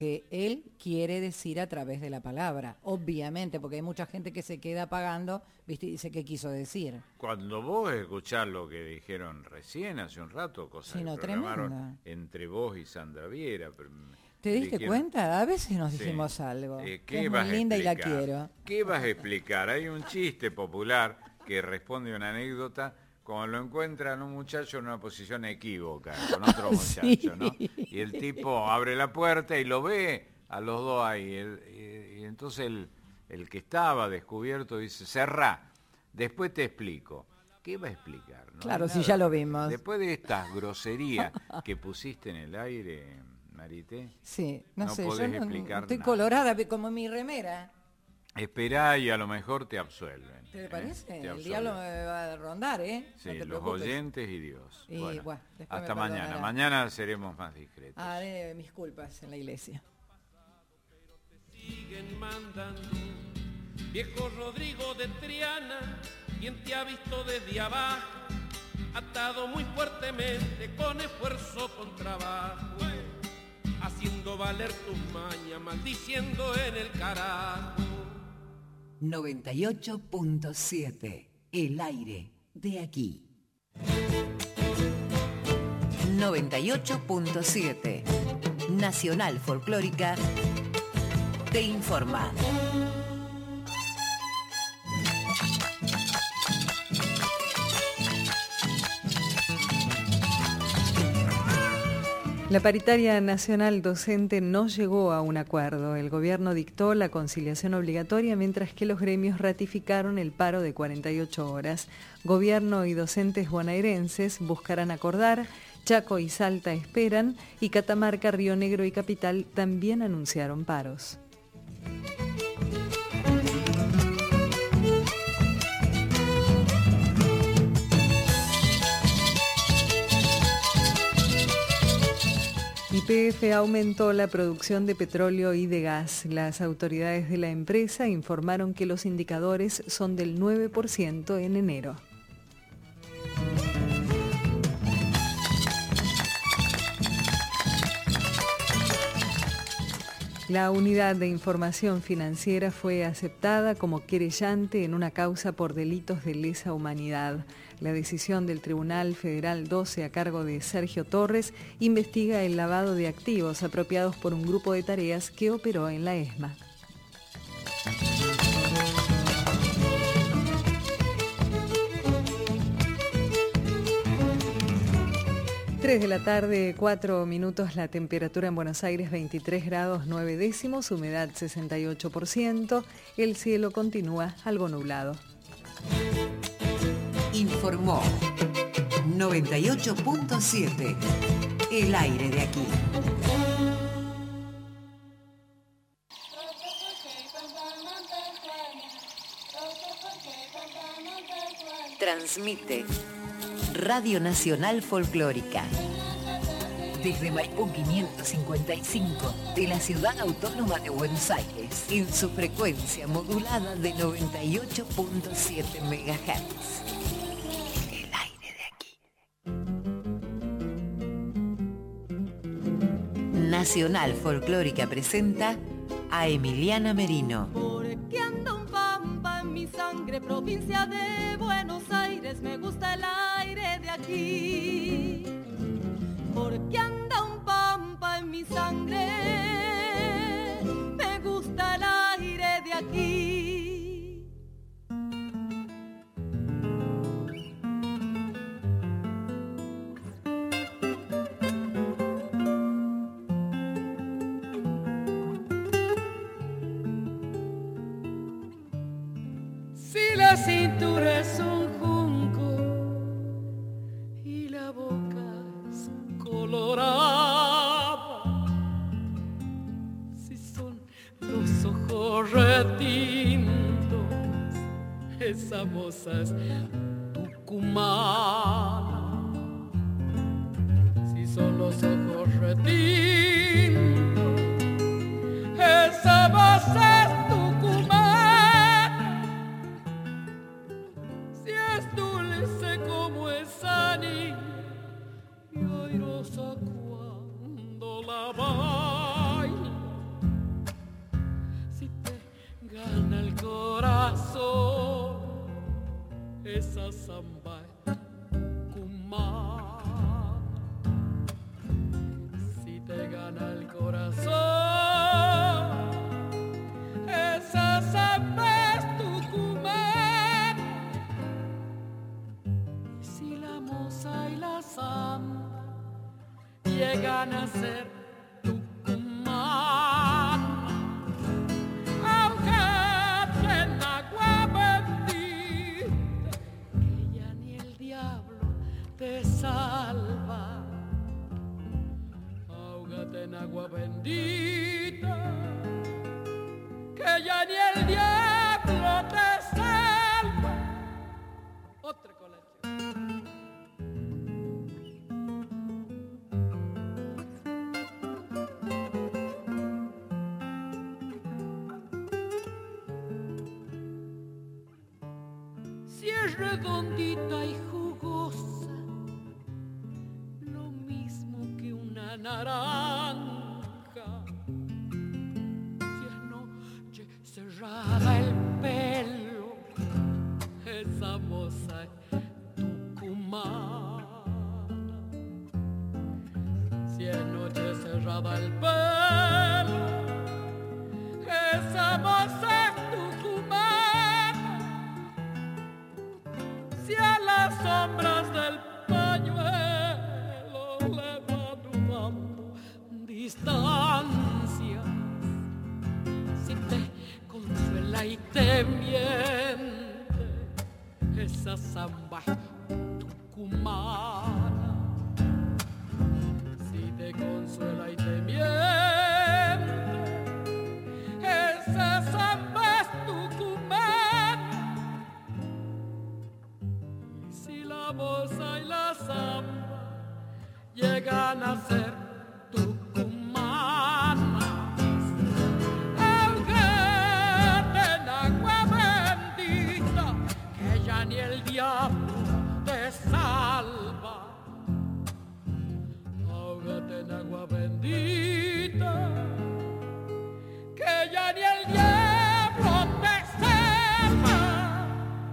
que él quiere decir a través de la palabra, obviamente, porque hay mucha gente que se queda apagando, ¿viste? Y dice qué quiso decir. Cuando vos escuchás lo que dijeron recién, hace un rato, cosas Sí, no, que programaron tremenda. entre vos y Sandra Viera. ¿Te diste cuenta? A veces nos Sí. dijimos algo. ¿Qué es vas muy a linda y la explicar? quiero. ¿Qué vas a explicar? Hay un chiste popular que responde a una anécdota cuando lo encuentran un muchacho en una posición equívoca con otro muchacho, Sí. ¿no? Y el tipo abre la puerta y lo ve a los dos ahí. Y entonces el que estaba descubierto dice, cerrá, después te explico. ¿Qué va a explicar? No Claro, hay si nada. ya lo vimos. Después de estas groserías que pusiste en el aire, Marité, Sí, no sé, podés yo explicar estoy nada. colorada como mi remera. Esperá y a lo mejor te absuelven. ¿Te parece? Te El absuelven. diablo me va a rondar, ¿eh? Sí, No te los preocupes. oyentes y Dios. Y, Bueno, bueno, después hasta me mañana. perdonará. Mañana seremos más discretos. Haré mis culpas en la iglesia. Siguen mandando, viejo Rodrigo de Triana, quien te ha visto desde abajo, atado muy fuertemente, con esfuerzo, con trabajo, haciendo valer tus mañas, maldiciendo en el carajo. 98.7, el aire de aquí. 98.7, Nacional Folclórica, te informa. La paritaria nacional docente no llegó a un acuerdo. El gobierno dictó la conciliación obligatoria, mientras que los gremios ratificaron el paro de 48 horas. Gobierno y docentes bonaerenses buscarán acordar, Chaco y Salta esperan, y Catamarca, Río Negro y Capital también anunciaron paros. YPF aumentó la producción de petróleo y de gas. Las autoridades de la empresa informaron que los indicadores son del 9% en enero. La unidad de información financiera fue aceptada como querellante en una causa por delitos de lesa humanidad. La decisión del Tribunal Federal 12 a cargo de Sergio Torres investiga el lavado de activos apropiados por un grupo de tareas que operó en la ESMA. De la tarde, 4 minutos, la temperatura en Buenos Aires 23 grados 9 décimos, humedad 68%, el cielo continúa algo nublado. Informó 98.7, el aire de aquí. Transmite Radio Nacional Folclórica desde Maipú 555 de la Ciudad Autónoma de Buenos Aires en su frecuencia modulada de 98.7 MHz. El aire de aquí. Nacional Folclórica presenta a Emiliana Merino. Porque anda un pampa en mi sangre, provincia de Buenos Aires, me gusta el aire de aquí. Porque anda un pampa en mi sangre, me gusta el aire de aquí. Si la cintura es un junco y la boca es colorada, si son los ojos retintos, esa moza es tucumana. Si son los ojos retintos, esa moza es tucumana. Si es dulce como esa niña y airosa cuando la baila, esa samba es tucumana. Si te gana el corazón, esa samba es tucumana. Y si la moza y la samba llegan a ser tucumana, aunque en agua bendita, que ya ni el diablo te salva. Ahógate en agua bendita, que ya ni el diablo te salva. Otra colección. Si es redondita y jugosa, lo mismo que una naranja. Si es noche cerrada el pelo, esa moza es tucumana. Si es noche cerrada el pelo, esa moza es tucumana. Si a las sombras del pañuelo le va dudando distancias, si te consuela y te miente, esa samba es tucumana. Si te consuela y te miente, esa samba es tucumana. Si la moza y la samba llegan a ser tucumanas, aunque en agua bendita, que ya ni el diablo te salva. Ahógate en agua bendita, que ya ni el diablo te salva.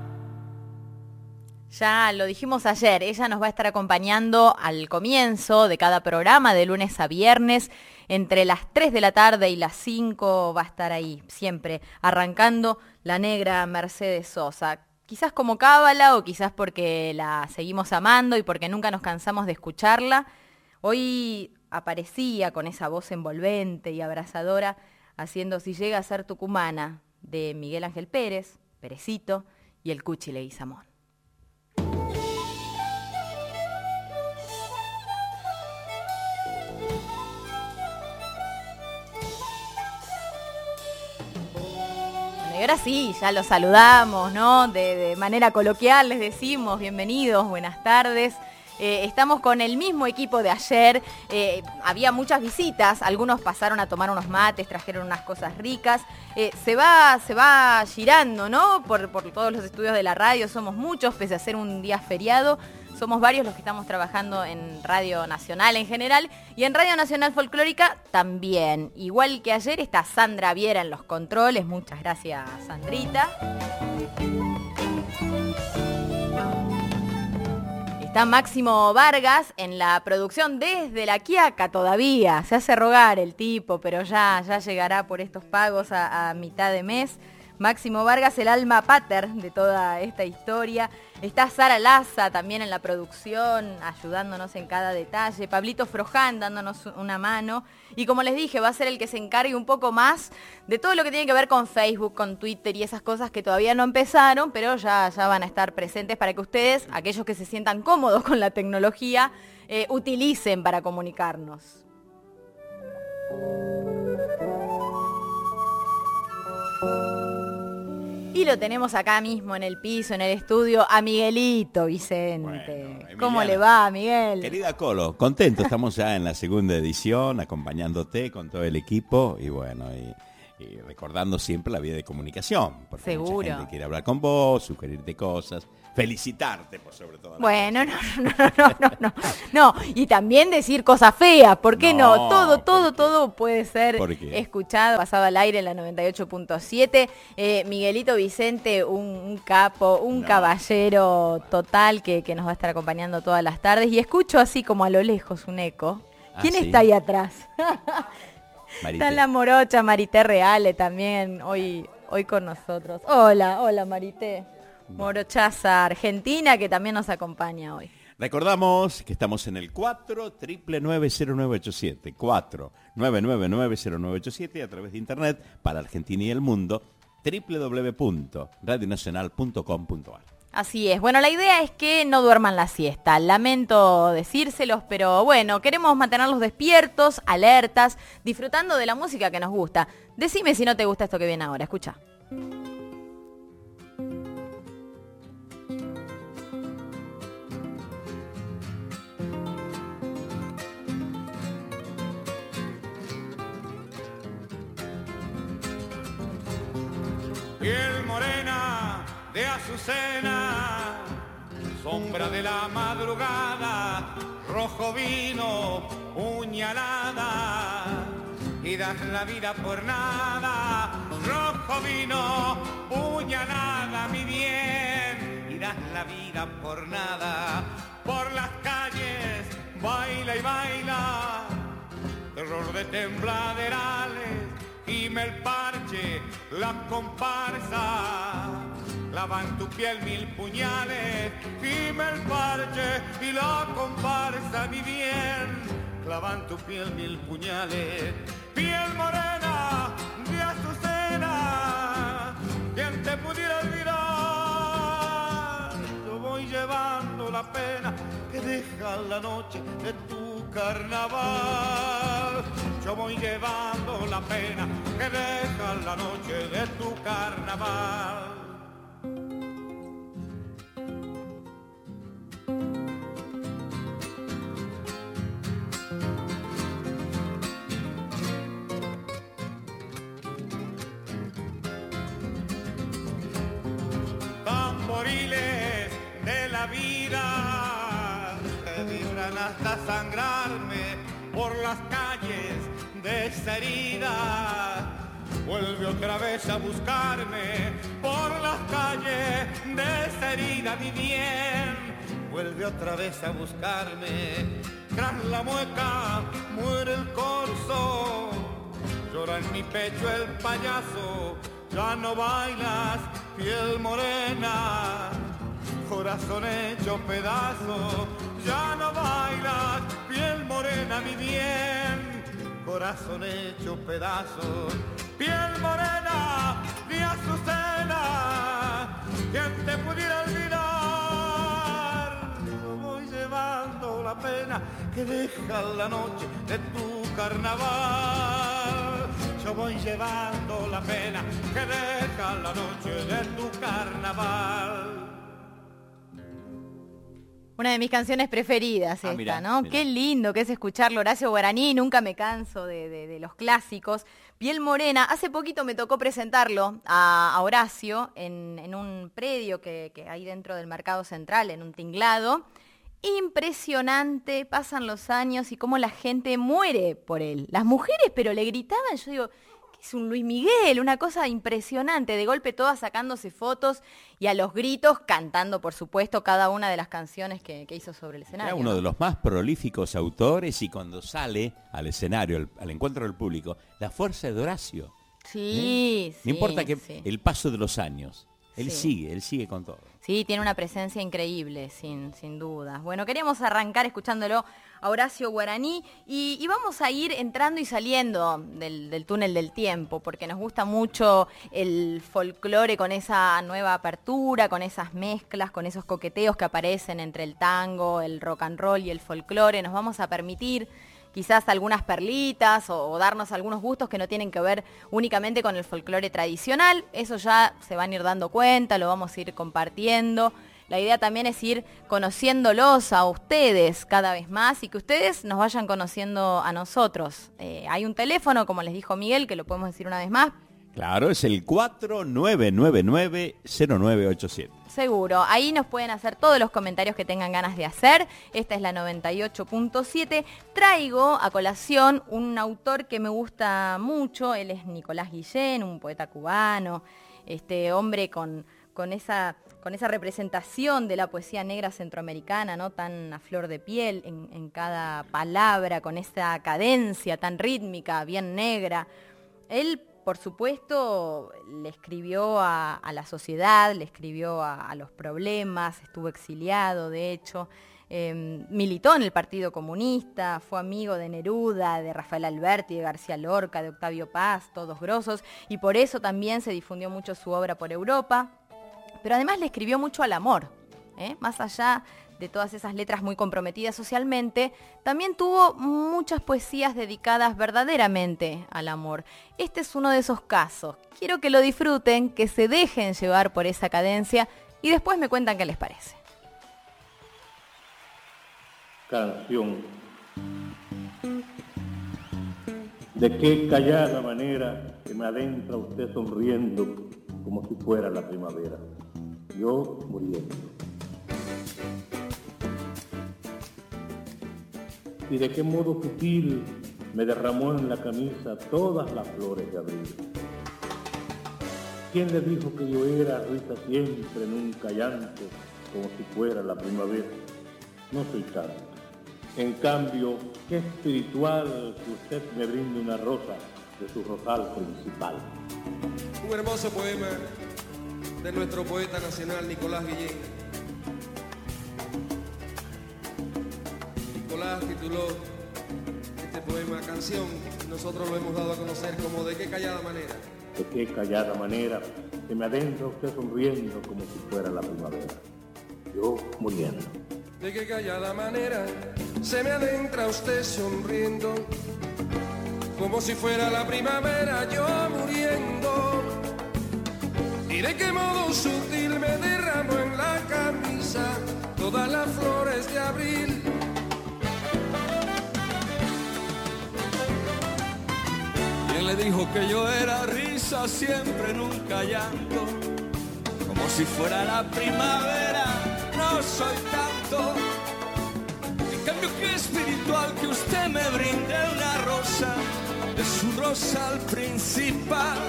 Ya lo dijimos ayer, ella nos va a estar acompañando al comienzo de cada programa, de lunes a viernes, entre las 3 de la tarde y las 5 va a estar ahí, siempre arrancando la negra Mercedes Sosa. Quizás como cábala o quizás porque la seguimos amando y porque nunca nos cansamos de escucharla. Hoy aparecía con esa voz envolvente y abrazadora, haciendo Si llega a ser tucumana, de Miguel Ángel Pérez, Perecito y el Cuchi Leguizamón. Y ahora sí, ya los saludamos, ¿no? De manera coloquial les decimos bienvenidos, buenas tardes. Estamos con el mismo equipo de ayer, había muchas visitas, algunos pasaron a tomar unos mates, trajeron unas cosas ricas, se va girando, ¿no? Por todos los estudios de la radio, somos muchos, pese a ser un día feriado, somos varios los que estamos trabajando en Radio Nacional en general y en Radio Nacional Folclórica también. Igual que ayer está Sandra Viera en los controles, muchas gracias Sandrita. Está Máximo Vargas en la producción desde La Quiaca todavía. Se hace rogar el tipo, pero ya llegará por estos pagos a mitad de mes. Máximo Vargas, el alma pater de toda esta historia. Está Sara Laza también en la producción, ayudándonos en cada detalle. Pablito Froján dándonos una mano. Y como les dije, va a ser el que se encargue un poco más de todo lo que tiene que ver con Facebook, con Twitter y esas cosas que todavía no empezaron, pero ya van a estar presentes para que ustedes, aquellos que se sientan cómodos con la tecnología, utilicen para comunicarnos. Y lo tenemos acá mismo en el piso, en el estudio, a Miguelito Vicente. Bueno, ¿cómo le va, Miguel? Querida Colo, contento, estamos ya en la segunda edición, acompañándote con todo el equipo y bueno, recordando siempre la vía de comunicación. Porque Seguro. mucha gente quiere hablar con vos, sugerirte cosas, felicitarte por sobre todo. Bueno, no, y también decir cosas feas, ¿por qué no? Todo puede ser escuchado, pasado al aire en la 98.7. Miguelito Vicente, un capo, un caballero total que nos va a estar acompañando todas las tardes, y escucho así como a lo lejos un eco. ¿Quién está ahí atrás? Está la morocha Marité Reale también hoy con nosotros. Hola Marité. Morochaza argentina que también nos acompaña hoy. Recordamos que estamos en el 4990987, 4990987, y a través de internet para Argentina y el mundo, www.radionacional.com.ar. Así es. Bueno, la idea es que no duerman la siesta. Lamento decírselos, pero bueno, queremos mantenerlos despiertos, alertas, disfrutando de la música que nos gusta. Decime si no te gusta esto que viene ahora. Escucha. Piel morena de azucena, sombra de la madrugada, rojo vino, puñalada, y das la vida por nada. Rojo vino, puñalada, mi bien, y das la vida por nada. Por las calles baila y baila, terror de tembladerales, gime el parche, la comparsa, clavan tu piel 1000 puñales, gime el parche y la comparsa, mi bien, clavan tu piel 1000 puñales. Piel morena de azucena, ¿quién te pudiera olvidar? Yo voy llevando la pena que deja la noche de tu carnaval. Yo voy llevando la pena que deja la noche de tu carnaval. Tamboriles de la vida que vibran hasta sangrarme por las calles de esa herida. Vuelve otra vez a buscarme por las calles de esa herida, mi bien. Vuelve otra vez a buscarme. Tras la mueca muere el corzo, llora en mi pecho el payaso. Ya no bailas, piel morena, corazón hecho pedazo. Ya no bailas, piel morena, mi bien, corazón hecho pedazo. Piel morena de azucena, ¿quién te pudiera olvidar? Yo voy llevando la pena que deja la noche de tu carnaval. Yo voy llevando la pena que deja la noche de tu carnaval. Una de mis canciones preferidas esta, mirá, ¿no? Mirá. Qué lindo que es escucharlo. Horacio Guaraní, nunca me canso de los clásicos. Piel morena, hace poquito me tocó presentarlo a Horacio en un predio que hay dentro del Mercado Central, en un tinglado. Impresionante, pasan los años y cómo la gente muere por él. Las mujeres, pero le gritaban, yo digo, ¿qué es un Luis Miguel? Una cosa impresionante. De golpe todas sacándose fotos y a los gritos cantando, por supuesto, cada una de las canciones que hizo sobre el escenario. Era uno de los más prolíficos autores, y cuando sale al escenario, al encuentro del público, la fuerza de Horacio. Sí, sí. No importa que sí. el paso de los años, él Sí. sigue con todo. Sí, tiene una presencia increíble, sin duda. Bueno, queríamos arrancar escuchándolo a Horacio Guaraní y vamos a ir entrando y saliendo del túnel del tiempo, porque nos gusta mucho el folclore con esa nueva apertura, con esas mezclas, con esos coqueteos que aparecen entre el tango, el rock and roll y el folclore. Nos vamos a permitir quizás algunas perlitas o darnos algunos gustos que no tienen que ver únicamente con el folclore tradicional. Eso ya se van a ir dando cuenta, lo vamos a ir compartiendo. La idea también es ir conociéndolos a ustedes cada vez más y que ustedes nos vayan conociendo a nosotros. Hay un teléfono, como les dijo Miguel, que lo podemos decir una vez más, Claro, es el 4999-0987. Seguro, ahí nos pueden hacer todos los comentarios que tengan ganas de hacer. Esta es la 98.7. Traigo a colación un autor que me gusta mucho. Él es Nicolás Guillén, un poeta cubano. Este hombre con esa representación de la poesía negra centroamericana, ¿no? Tan a flor de piel en cada palabra, con esa cadencia tan rítmica, bien negra. Él, por supuesto, le escribió a la sociedad, le escribió a los problemas, estuvo exiliado, de hecho, militó en el Partido Comunista, fue amigo de Neruda, de Rafael Alberti, de García Lorca, de Octavio Paz, todos grosos, y por eso también se difundió mucho su obra por Europa, pero además le escribió mucho al amor, más allá de todas esas letras muy comprometidas socialmente, también tuvo muchas poesías dedicadas verdaderamente al amor. Este es uno de esos casos. Quiero que lo disfruten, que se dejen llevar por esa cadencia y después me cuentan qué les parece. Canción. De qué callada manera se me adentra usted sonriendo como si fuera la primavera. Yo muriendo. Y de qué modo sutil me derramó en la camisa todas las flores de abril. ¿Quién le dijo que yo era risa siempre, nunca llanto, como si fuera la primavera? No soy tanto. En cambio, qué espiritual que usted me brinde una rosa de su rosal principal. Un hermoso poema de nuestro poeta nacional Nicolás Guillén. Nicolás tituló este poema Canción, nosotros lo hemos dado a conocer como De qué callada manera. De qué callada manera se me adentra usted sonriendo como si fuera la primavera. Yo muriendo. De qué callada manera se me adentra usted sonriendo como si fuera la primavera, yo muriendo. Y de qué modo sutil me derramo en la camisa todas las flores de abril. ¿Quién le dijo que yo era risa siempre, nunca llanto? Como si fuera la primavera, no soy tanto. En cambio qué espiritual que usted me brinde una rosa de su rosal principal.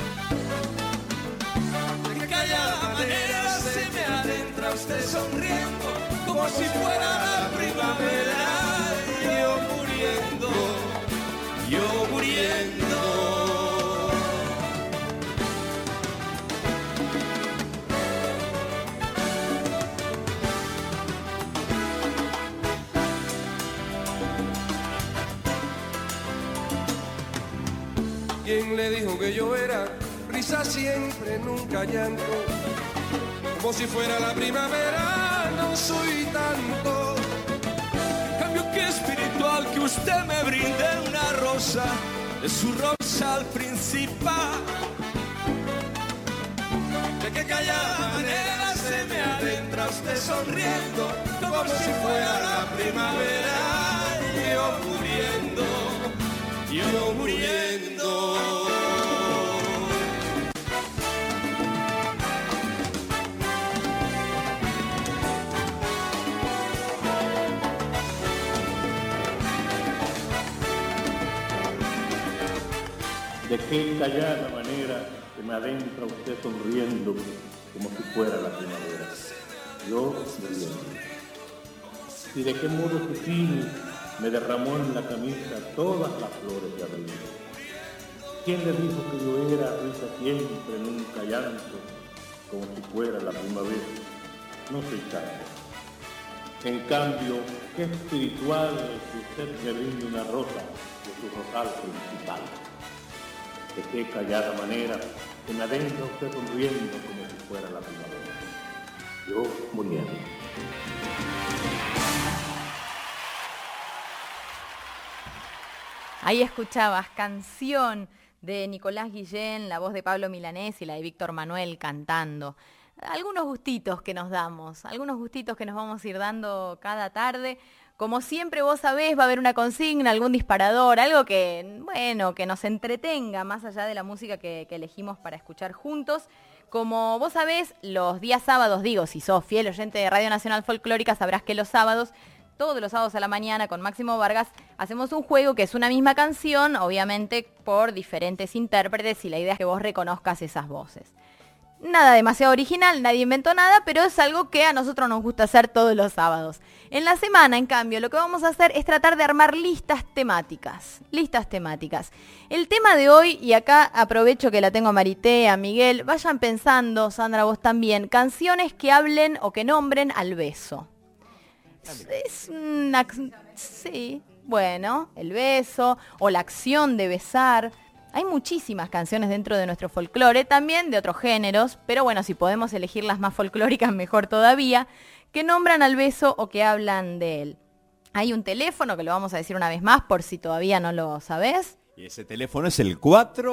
De qué callada manera se me adentra usted sonriendo como si fuera la primavera. Yo muriendo, yo muriendo. ¿Quién le dijo que yo era risa siempre, nunca llanto? Como si fuera la primavera, no soy tanto. En cambio qué espiritual que usted me brinde una rosa de su rosal principal. De qué callada manera se me adentra usted sonriendo como si fuera la primavera. Yo muriendo, yo muriendo. De qué callada manera se me adentra usted sonriendo como si fuera la primavera. Yo muriendo. Y de qué modo sutil me derramó en la camisa todas las flores de abril. ¿Quién le dijo que yo era risa siempre, nunca llanto, como si fuera la primavera? No soy tanto. En cambio, qué espiritual que usted me brinde una rosa de su rosal principal. De qué callada manera se me adentra usted sonriendo como si fuera la primavera. Yo muriendo. Ahí escuchabas Canción de Nicolás Guillén, la voz de Pablo Milanés y la de Víctor Manuel cantando. Algunos gustitos que nos damos, algunos gustitos que nos vamos a ir dando cada tarde Como siempre vos sabés, va a haber una consigna, algún disparador, algo que, bueno, que nos entretenga más allá de la música que elegimos para escuchar juntos. Como vos sabés, los días sábados, digo, si sos fiel oyente de Radio Nacional Folclórica, sabrás que los sábados, todos los sábados a la mañana con Máximo Vargas, hacemos un juego que es una misma canción, obviamente por diferentes intérpretes, y la idea es que vos reconozcas esas voces. Nada demasiado original, nadie inventó nada, pero es algo que a nosotros nos gusta hacer todos los sábados. En la semana, en cambio, lo que vamos a hacer es tratar de armar listas temáticas. Listas temáticas. El tema de hoy, y acá aprovecho que la tengo a Marité, a Miguel, vayan pensando, Sandra, vos también, canciones que hablen o que nombren al beso. Es una... Sí, bueno, el beso o la acción de besar. Hay muchísimas canciones dentro de nuestro folclore, también de otros géneros, pero bueno, si podemos elegir las más folclóricas, mejor todavía, que nombran al beso o que hablan de él. Hay un teléfono que lo vamos a decir una vez más, por si todavía no lo sabés. Y ese teléfono es el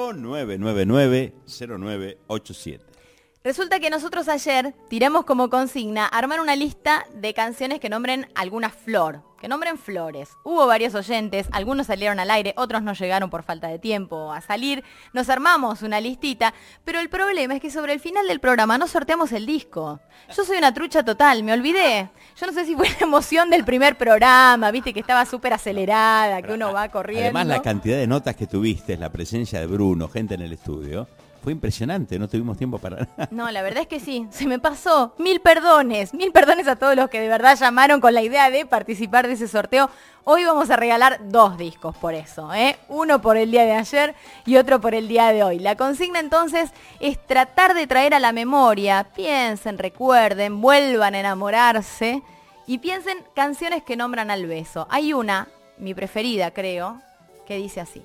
4999-0987. Resulta que nosotros ayer tiramos como consigna armar una lista de canciones que nombren alguna flor, que nombren flores. Hubo varios oyentes, algunos salieron al aire, otros no llegaron por falta de tiempo a salir. Nos armamos una listita, pero el problema es que sobre el final del programa no sorteamos el disco. Yo soy una trucha total, me olvidé. Yo no sé si fue la emoción del primer programa, viste que estaba súper acelerada, que uno va corriendo. Además, la cantidad de notas que tuviste, la presencia de Bruno, gente en el estudio... Fue impresionante, no tuvimos tiempo para nada. No, la verdad es que sí, se me pasó. Mil perdones a todos los que de verdad llamaron con la idea de participar de ese sorteo. Hoy vamos a regalar 2 discos por eso, ¿eh? Uno por el día de ayer y otro por el día de hoy. La consigna entonces es tratar de traer a la memoria, piensen, recuerden, vuelvan a enamorarse y piensen canciones que nombran al beso. Hay una, mi preferida creo, que dice así.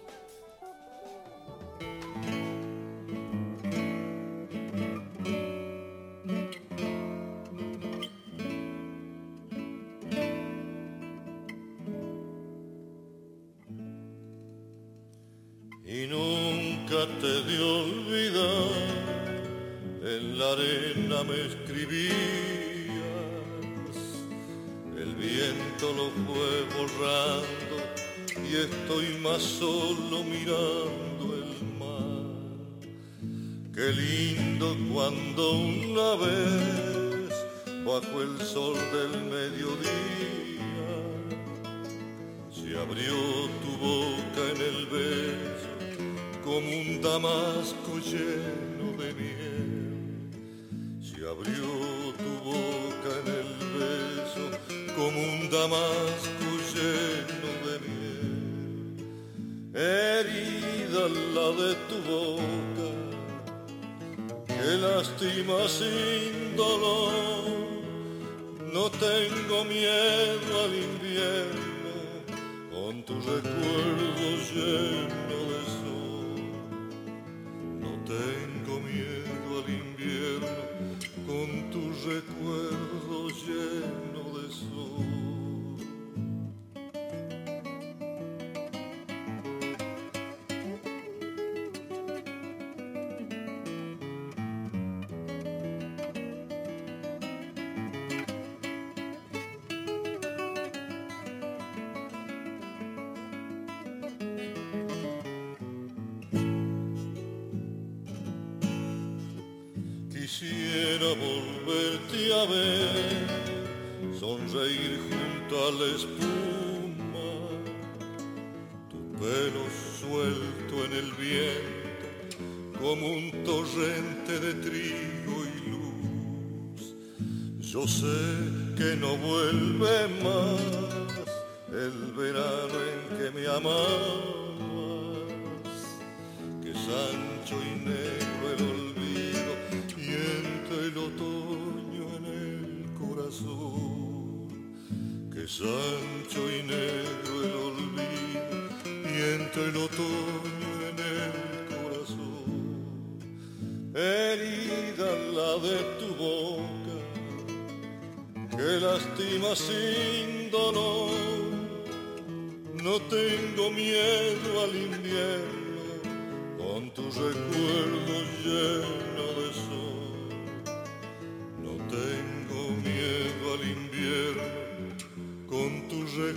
Y nunca te de olvidar, en la arena me escribías, el viento lo fue borrando y estoy más solo mirando el mar. Qué lindo cuando una vez, bajo el sol del mediodía, se abrió tu boca en el beso, como un damasco lleno de miel. Se abrió tu boca en el beso, como un damasco lleno de miel. Herida la de tu boca, que lastima sin dolor. No tengo miedo al invierno, con tu recuerdo lleno de sol. No tengo miedo al invierno, con tu recuerdo lleno de sol. Quisiera volverte a ver, sonreír junto a la espuma, tu pelo suelto en el viento, como un torrente de trigo y luz. Yo sé que no vuelve más el verano en que me amabas, que es ancho y negro el olvido y entra el otoño en el corazón. Que es ancho y negro el olvido y entra el otoño en el corazón. Herida la de tu boca, que lastima sin dolor. No tengo miedo al invierno, con tu recuerdo lleno de sol. No tengo miedo al invierno, con tu recuerdo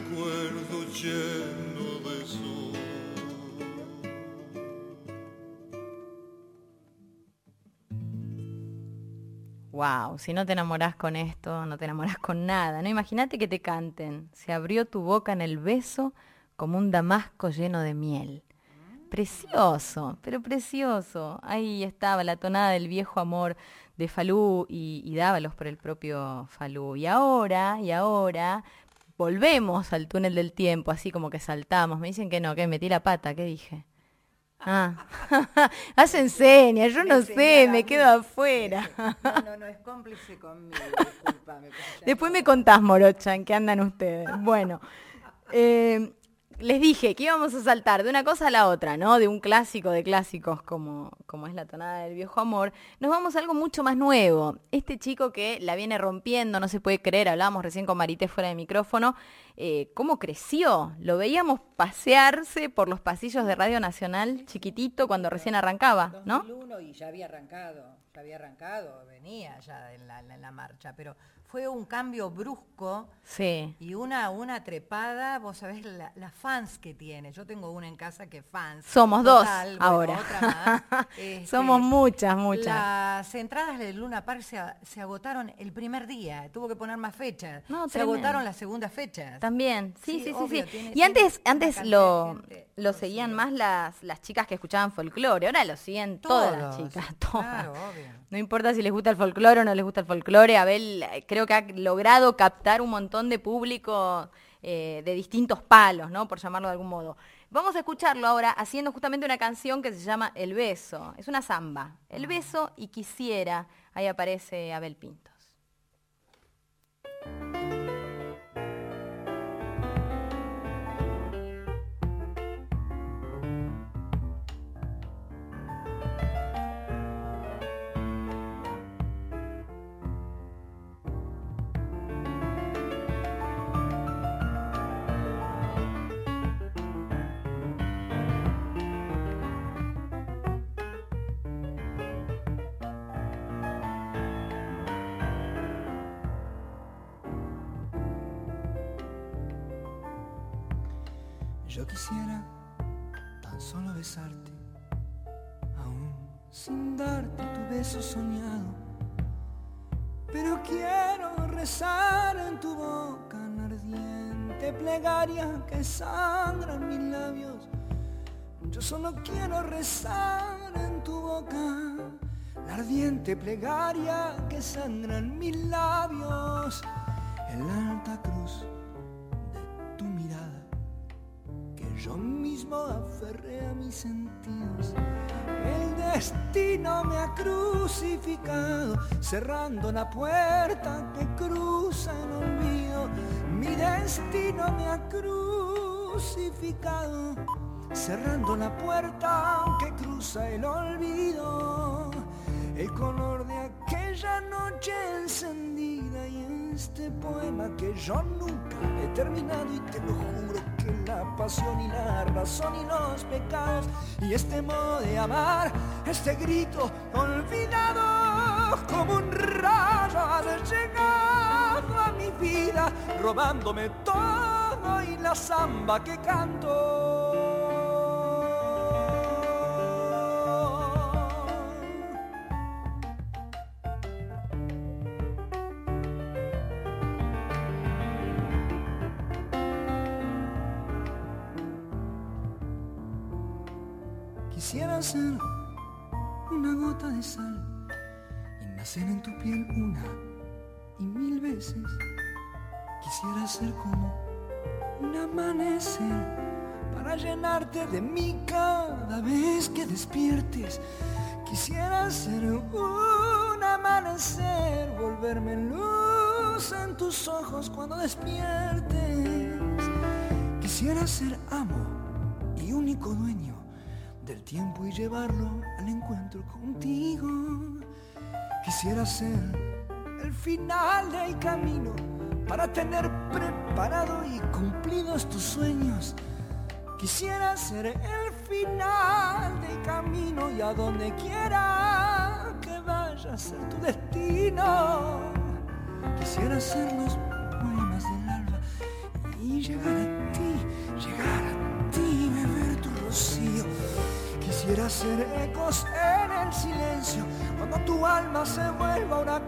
Wow, si no te enamorás con esto, no te enamorás con nada, ¿no? Imagínate que te canten. Se abrió tu boca en el beso como un damasco lleno de miel. Precioso, pero precioso. Ahí estaba la tonada del viejo amor de Falú y Dávalos por el propio Falú. Y ahora, volvemos al túnel del tiempo, así como que saltamos. Me dicen que no, que metí la pata, ¿qué dije? Hacen señas, yo no sé, me quedo afuera. No, es cómplice conmigo, discúlpame. Después me contás, Morocha, en qué andan ustedes. Bueno, les dije que íbamos a saltar de una cosa a la otra, ¿no? De un clásico de clásicos como es la tonada del viejo amor, nos vamos a algo mucho más nuevo. Este chico que la viene rompiendo, no se puede creer, hablábamos recién con Marité fuera de micrófono, cómo creció. Lo veíamos pasearse por los pasillos de Radio Nacional, chiquitito, cuando recién arrancaba, ¿no? 2001 y ya había arrancado, venía ya en la marcha, pero fue un cambio brusco, sí, y una trepada. Vos sabés las fans que tiene. Yo tengo una en casa que fans. Somos total, dos ahora. Otra más. Somos muchas. Las entradas del Luna Park se agotaron el primer día. Tuvo que poner más fechas. No, se tremendo. agotaron las segundas fechas. También, sí. Obvio, Y antes lo seguían más las chicas que escuchaban folclore. Ahora lo siguen todas las chicas. Todas. Claro, obvio. No importa si les gusta el folclore o no les gusta el folclore. Abel creo que ha logrado captar un montón de público de distintos palos, ¿no? Por llamarlo de algún modo. Vamos a escucharlo ahora haciendo justamente una canción que se llama El Beso. Es una samba. El Beso y Quisiera. Ahí aparece Abel Pintos. Yo quisiera tan solo besarte, aún sin darte tu beso soñado, pero quiero rezar en tu boca en ardiente plegaria que sangra en mis labios. Yo solo quiero rezar en tu boca la ardiente plegaria que sangra en mis labios, en la alta cruz de tu mirada. Yo mismo aferré a mis sentidos. El destino me ha crucificado, cerrando la puerta que cruza el olvido. Mi destino me ha crucificado, cerrando la puerta que cruza el olvido. El color de aquella noche encendida y este poema que yo nunca he terminado, y te lo juro que la pasión y la razón y los pecados y este modo de amar, este grito olvidado como un rayo ha llegado a mi vida, robándome todo y la samba que canto. Quisiera ser una gota de sal y nacer en tu piel una y mil veces. Quisiera ser como un amanecer para llenarte de mí cada vez que despiertes. Quisiera ser un amanecer, volverme luz en tus ojos cuando despiertes. Quisiera ser amo y único dueño del tiempo y llevarlo al encuentro contigo. Quisiera ser el final del camino para tener preparado y cumplidos tus sueños. Quisiera ser el final del camino y a donde quiera que vaya a ser tu destino. Quisiera ser los poemas del alba y llegar a ti, beber tu rocío. Quisiera ser ecos en el silencio, cuando tu alma se vuelva una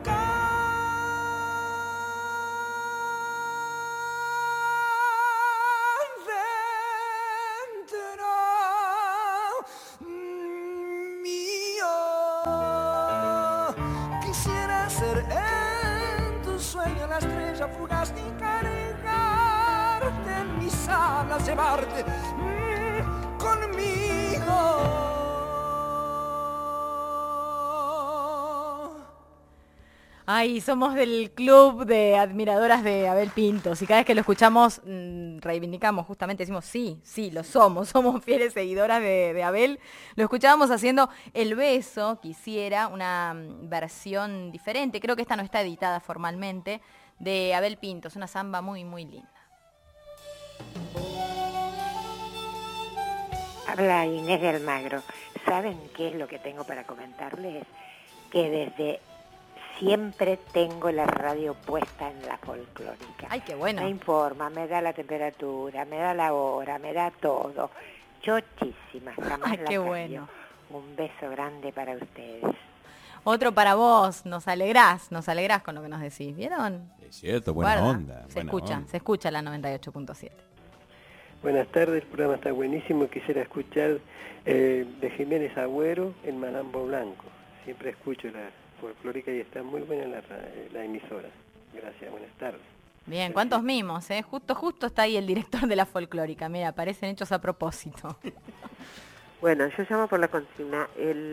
fugaz y cargarte en mis alas, llevarte conmigo. Ay, somos del club de admiradoras de Abel Pintos y cada vez que lo escuchamos reivindicamos, justamente decimos sí, lo somos fieles seguidoras de Abel. Lo escuchábamos haciendo El Beso, quisiera, una versión diferente, creo que esta no está editada formalmente, de Abel Pintos, una samba muy, muy linda. Habla Inés de Almagro. ¿Saben qué es lo que tengo para comentarles? Que desde siempre tengo la radio puesta en la folclórica. ¡Ay, qué bueno! Me informa, me da la temperatura, me da la hora, me da todo. Chochísima, jamás la qué cambio. Bueno. Un beso grande para ustedes. Otro para vos, nos alegrás con lo que nos decís, ¿vieron? Es cierto, buena Guarda, onda. Se escucha la 98.7. Buenas tardes, el programa está buenísimo. Quisiera escuchar de Jiménez Agüero en Malambo Blanco. Siempre escucho la folclórica y está muy buena la emisora. Gracias, buenas tardes. Bien, ¿cuántos mimos? Justo está ahí el director de la folclórica. Mira, parecen hechos a propósito. Bueno, yo llamo por la consigna.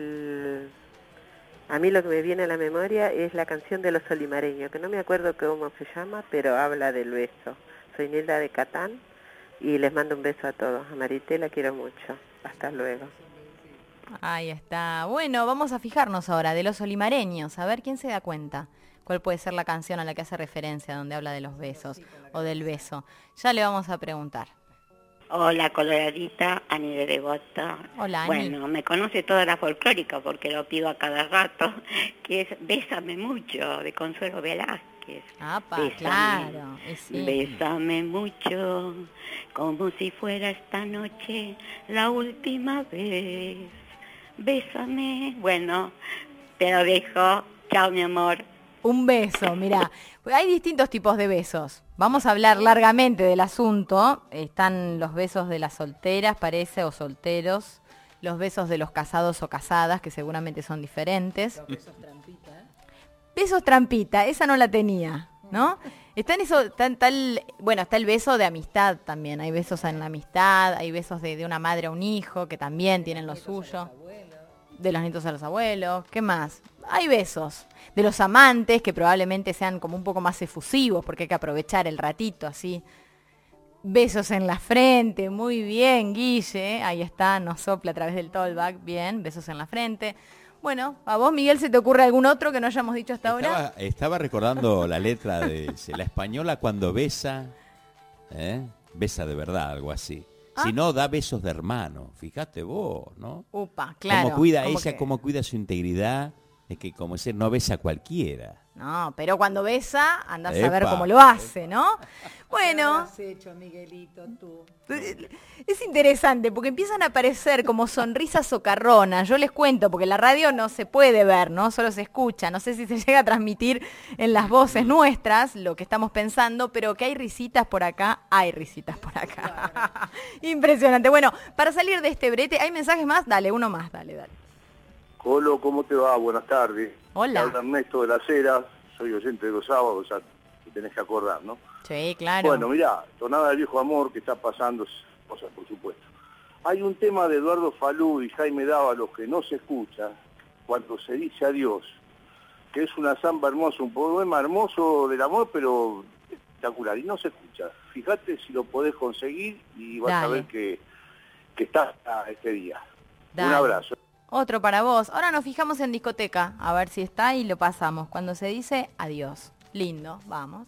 A mí lo que me viene a la memoria es la canción de Los Olimareños, que no me acuerdo cómo se llama, pero habla del beso. Soy Nilda de Catán y les mando un beso a todos. A Marité la quiero mucho. Hasta luego. Ahí está. Bueno, vamos a fijarnos ahora de Los Olimareños, a ver quién se da cuenta. ¿Cuál puede ser la canción a la que hace referencia, donde habla de los besos o del beso? Ya le vamos a preguntar. Hola, Coloradita, Ani de Devoto. Hola, Ani. Bueno, me conoce toda la folclórica porque lo pido a cada rato, que es Bésame Mucho, de Consuelo Velázquez. Bésame, claro. Sí. Bésame mucho, como si fuera esta noche la última vez. Bésame. Bueno, te lo dejo. Chao, mi amor. Un beso, mirá. Hay distintos tipos de besos. Vamos a hablar largamente del asunto. Están los besos de las solteras, parece, o solteros. Los besos de los casados o casadas, que seguramente son diferentes. Los besos trampita. Besos trampita, esa no la tenía, ¿no? Está el beso de amistad también. Hay besos en la amistad, hay besos de una madre a un hijo, que también tienen lo suyo. De los nietos a los abuelos, ¿qué más? Hay besos de los amantes que probablemente sean como un poco más efusivos porque hay que aprovechar el ratito así. Besos en la frente, muy bien, Guille, ahí está, nos sopla a través del tollback, bien, besos en la frente. Bueno, ¿a vos, Miguel, se te ocurre algún otro que no hayamos dicho hasta ahora? Estaba recordando la letra de la española cuando besa, besa de verdad, algo así. Si no, da besos de hermano, fíjate vos, ¿no? Upa, claro. Cómo cuida ella, cómo cuida su integridad, es que como decir, no besa a cualquiera. No, pero cuando besa, andás a ver cómo lo hace, ¿no? Bueno. ¿Qué has hecho, Miguelito, tú? Es interesante porque empiezan a aparecer como sonrisas socarronas. Yo les cuento, porque la radio no se puede ver, ¿no? Solo se escucha. No sé si se llega a transmitir en las voces nuestras lo que estamos pensando, pero que hay risitas por acá, hay risitas por acá. Claro. Impresionante. Bueno, para salir de este brete, ¿hay mensajes más? Dale, uno más, dale. Colo, ¿cómo te va? Buenas tardes. Hola. Habla Ernesto de las Heras, soy oyente de los sábados, ya te tenés que acordar, ¿no? Sí, claro. Bueno, mirá, tonada del viejo amor que está pasando, cosas por supuesto. Hay un tema de Eduardo Falú y Jaime Dávalos que no se escucha cuando se dice adiós, que es una samba hermosa, un poema hermoso del amor, pero espectacular, y no se escucha. Fíjate si lo podés conseguir y vas a ver que está este día. Un abrazo. Otro para vos. Ahora nos fijamos en discoteca, a ver si está y lo pasamos. Cuando se dice adiós. Lindo, vamos.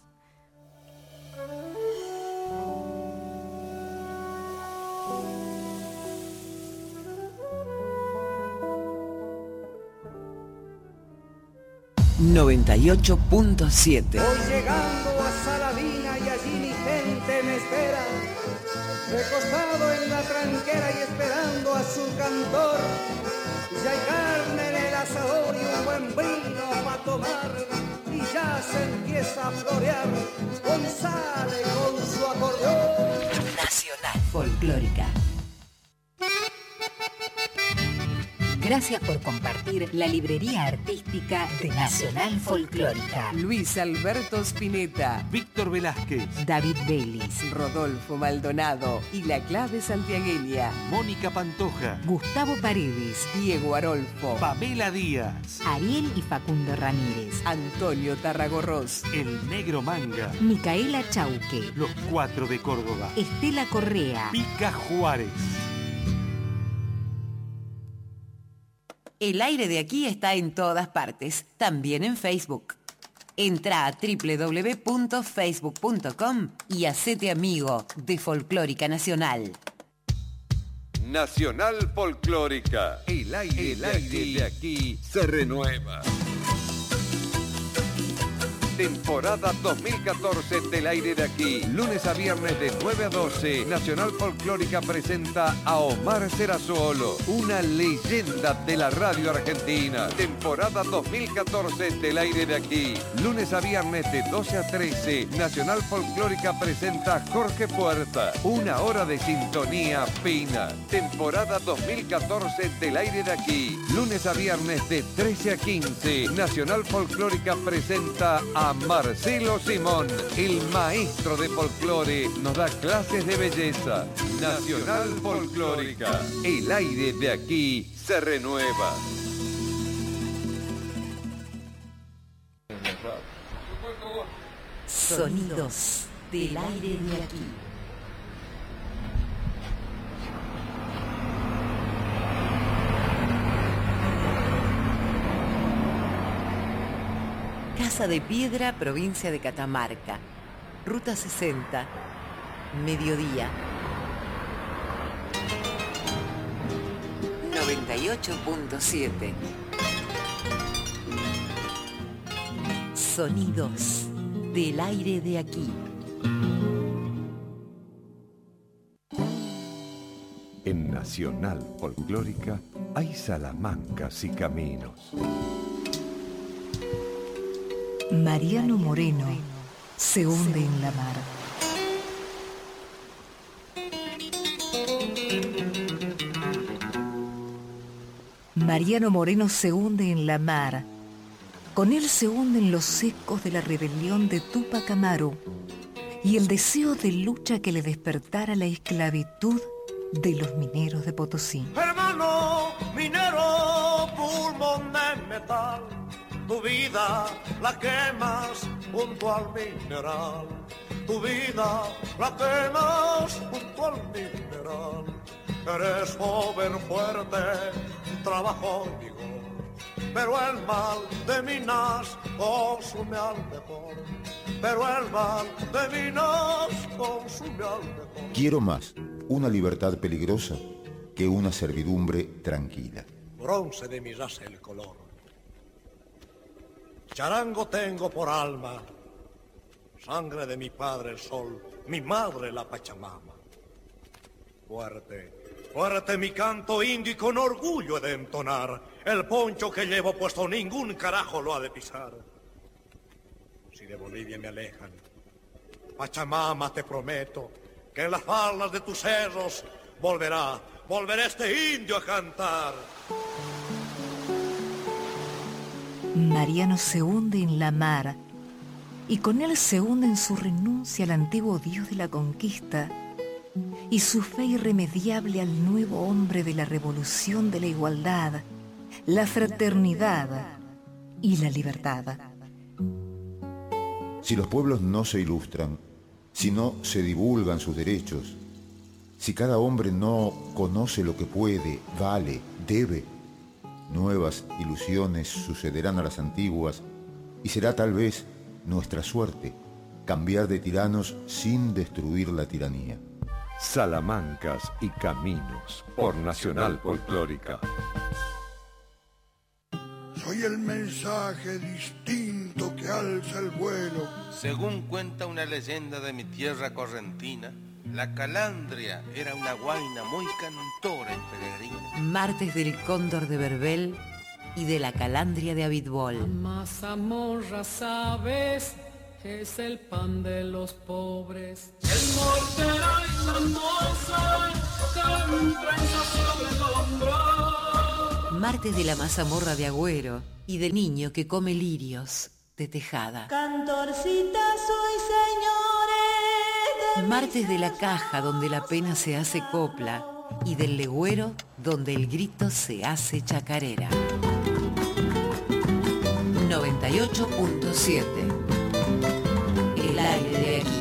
Voy llegando a Saladina y allí mi gente me espera. recostado en la tranquera y esperando a su cantor. Ya hay carne en el asador y un buen vino para tomar, y ya se empieza a florear González con su acordeón. Nacional Folclórica. Gracias por compartir la librería artística de Nacional Folclórica. Luis Alberto Spinetta, Víctor Velázquez, David Vélez, Rodolfo Maldonado y la clave santiagueña, Mónica Pantoja, Gustavo Paredes, Diego Arolfo, Pamela Díaz, Ariel y Facundo Ramírez, Antonio Tarragorros, El Negro Manga, Micaela Chauque, Los Cuatro de Córdoba, Estela Correa, Pica Juárez. El aire de aquí está en todas partes, también en Facebook. Entra a www.facebook.com y hacete amigo de Folclórica Nacional. Nacional Folclórica. El aire de aquí se renueva. Temporada 2014 del aire de aquí. Lunes a viernes de 9 a 12. Nacional Folclórica presenta a Omar Serazuolo, una leyenda de la radio argentina. Temporada 2014 del aire de aquí. Lunes a viernes de 12 a 13. Nacional Folclórica presenta a Jorge Puerta. Una hora de sintonía fina. Temporada 2014 del aire de aquí. Lunes a viernes de 13 a 15. Nacional Folclórica presenta a Marcelo Simón, el maestro de folclore, nos da clases de belleza. Nacional Folclórica, el aire de aquí se renueva. Sonidos del aire de aquí. Casa de Piedra, provincia de Catamarca. Ruta 60. Mediodía. 98.7. Sonidos del aire de aquí. En Nacional Folclórica hay salamancas y caminos. Mariano Moreno se hunde en la mar. Mariano Moreno se hunde en la mar. Con él se hunden los ecos de la rebelión de Túpac Amaru y el deseo de lucha que le despertara la esclavitud de los mineros de Potosí. Hermano minero, pulmón de metal, tu vida la quemas junto al mineral. Tu vida la quemas junto al mineral. Eres joven, fuerte, trabajo y vigor, pero el mal de minas consume al mejor. Pero el mal de minas consume al mejor. Quiero más una libertad peligrosa que una servidumbre tranquila. Bronce de mi raza el color. Charango tengo por alma, sangre de mi padre el sol, mi madre la Pachamama. Fuerte, fuerte mi canto indio y con orgullo he de entonar. El poncho que llevo puesto ningún carajo lo ha de pisar. Si de Bolivia me alejan, Pachamama, te prometo que en las faldas de tus cerros volverá este indio a cantar. Mariano se hunde en la mar y con él se hunde en su renuncia al antiguo Dios de la conquista y su fe irremediable al nuevo hombre de la revolución de la igualdad, la fraternidad y la libertad. Si los pueblos no se ilustran, si no se divulgan sus derechos, si cada hombre no conoce lo que puede, vale, debe, nuevas ilusiones sucederán a las antiguas y será tal vez nuestra suerte cambiar de tiranos sin destruir la tiranía. Salamancas y caminos por Nacional Folclórica. Soy el mensaje distinto que alza el vuelo. Según cuenta una leyenda de mi tierra correntina, La calandria era una guaina muy cantora y peregrina. Martes del cóndor de Verbel y de la calandria de Abitbol. Mazamorra, sabes, es el pan de los pobres. El mortero y la moza cantan sobre el hombro. Martes de la mazamorra de Agüero y del niño que come lirios de Tejada. Cantorcita soy, señores. Martes de la caja donde la pena se hace copla y del legüero donde el grito se hace chacarera. 98.7. El aire de aquí.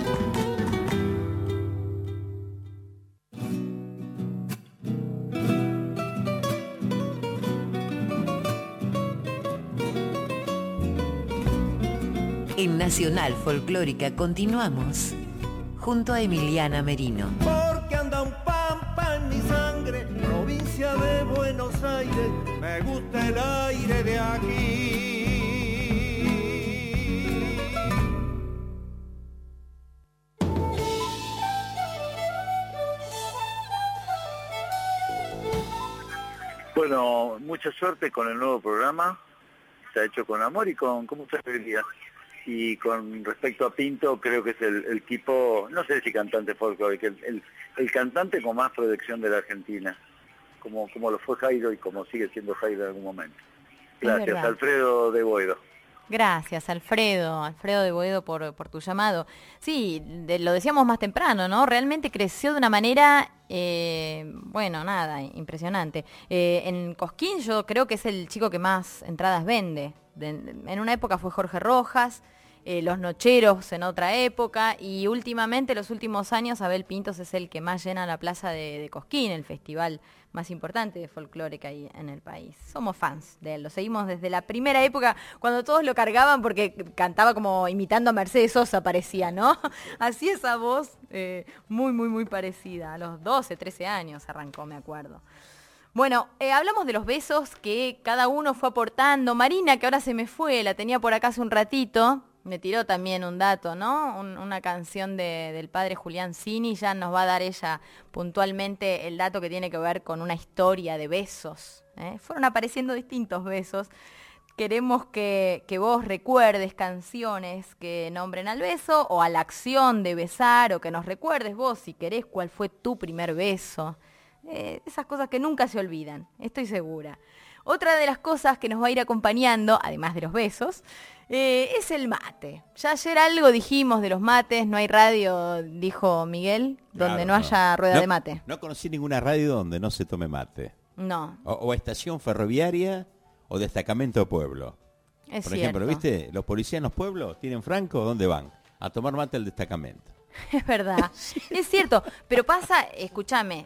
En Nacional Folclórica continuamos junto a Emiliana Merino. Porque anda un pampa en mi sangre, provincia de Buenos Aires, me gusta el aire de aquí. Bueno, mucha suerte con el nuevo programa. Está hecho con amor y con mucha alegría. Y con respecto a Pinto, creo que es el tipo, no sé si cantante folclórico, el cantante con más proyección de la Argentina, como lo fue Jairo y como sigue siendo Jairo en algún momento. Gracias, Alfredo de Boedo. Gracias, Alfredo de Boedo por tu llamado. Sí, lo decíamos más temprano, ¿no? Realmente creció de una manera, impresionante. En Cosquín yo creo que es el chico que más entradas vende. En una época fue Jorge Rojas, Los Nocheros en otra época, y últimamente, los últimos años, Abel Pintos es el que más llena la plaza de Cosquín, el festival más importante de folclore que hay en el país. Somos fans de él, lo seguimos desde la primera época, cuando todos lo cargaban porque cantaba como imitando a Mercedes Sosa, parecía, ¿no? Así esa voz muy parecida. A los 12, 13 años arrancó, me acuerdo. Bueno, hablamos de los besos que cada uno fue aportando. Marina, que ahora se me fue, la tenía por acá hace un ratito, me tiró también un dato, ¿no? Una canción del padre Julián Cini, ya nos va a dar ella puntualmente el dato que tiene que ver con una historia de besos. Fueron apareciendo distintos besos. Queremos que vos recuerdes canciones que nombren al beso o a la acción de besar, o que nos recuerdes vos, si querés, cuál fue tu primer beso. Esas cosas que nunca se olvidan, estoy segura. Otra de las cosas que nos va a ir acompañando, además de los besos, es el mate. Ya ayer algo dijimos de los mates, no hay radio, dijo Miguel, donde no haya rueda de mate. No conocí ninguna radio donde no se tome mate. No. O estación ferroviaria o destacamento pueblo. Es Por ejemplo, cierto. ¿viste? Los policías en los pueblos tienen franco, ¿dónde van? A tomar mate al destacamento. Es verdad, es cierto, pero pasa, escúchame,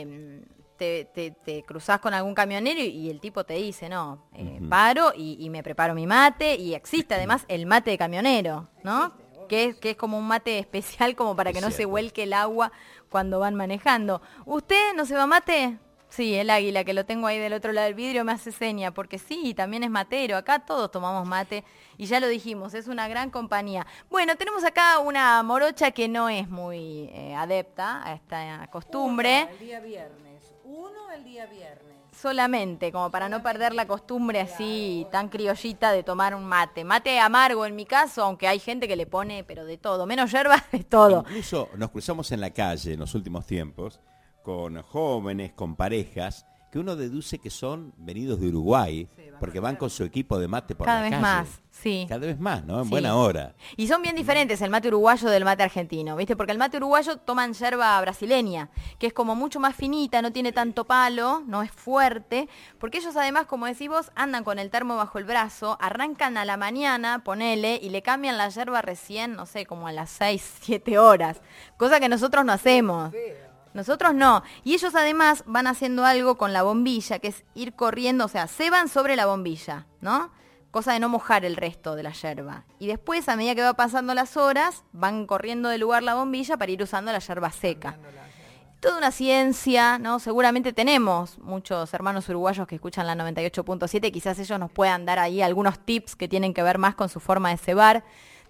te cruzás con algún camionero y el tipo te dice, no, paro y me preparo mi mate, y existe además el mate de camionero, ¿no? Que es como un mate especial como para que no se vuelque el agua cuando van manejando. ¿Usted no se va a mate? Sí, el águila, que lo tengo ahí del otro lado del vidrio, me hace seña, porque sí, también es matero. Acá todos tomamos mate, y ya lo dijimos, es una gran compañía. Bueno, tenemos acá una morocha que no es muy adepta a esta costumbre. El día viernes. Solamente, como para no perder la costumbre así tan criollita de tomar un mate. Mate amargo en mi caso, aunque hay gente que le pone, pero de todo, menos yerba, de todo. Incluso nos cruzamos en la calle en los últimos tiempos con jóvenes, con parejas, que uno deduce que son venidos de Uruguay, porque van con su equipo de mate por la calle. Cada vez más, sí. Cada vez más, ¿no? En Sí. buena hora. Y son bien diferentes el mate uruguayo del mate argentino, ¿viste? Porque el mate uruguayo toman yerba brasileña, que es como mucho más finita, no tiene tanto palo, no es fuerte, porque ellos además, como decís vos, andan con el termo bajo el brazo, arrancan a la mañana, ponele, y le cambian la yerba recién, no sé, como a las 6, 7 horas, cosa que nosotros no hacemos. Nosotros no. Y ellos además van haciendo algo con la bombilla, que es ir corriendo, o sea, ceban sobre la bombilla, ¿no? Cosa de no mojar el resto de la yerba. Y después, a medida que va pasando las horas, van corriendo del lugar la bombilla para ir usando la yerba seca. Toda una ciencia, ¿no? Seguramente tenemos muchos hermanos uruguayos que escuchan la 98.7, quizás ellos nos puedan dar ahí algunos tips que tienen que ver más con su forma de cebar.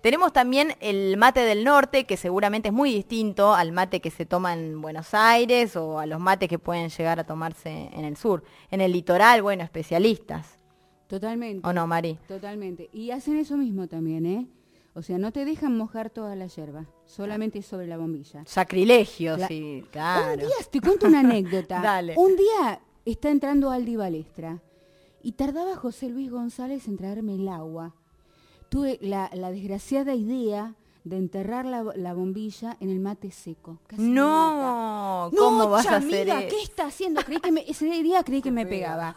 Tenemos también el mate del norte, que seguramente es muy distinto al mate que se toma en Buenos Aires o a los mates que pueden llegar a tomarse en el sur. En el litoral, bueno, especialistas. Totalmente. ¿O no, Mari? Totalmente. Y hacen eso mismo también, ¿eh? O sea, no te dejan mojar toda la yerba, solamente sobre la bombilla. Sacrilegio, sí, claro. Un día, te cuento una anécdota. Dale. Un día está entrando Aldi Balestra y tardaba José Luis González en traerme el agua. Tuve la desgraciada idea de enterrar la bombilla en el mate seco. No, ¿cómo vas a hacer amiga, eso? ¿qué está haciendo? Ese día creí que me pegaba.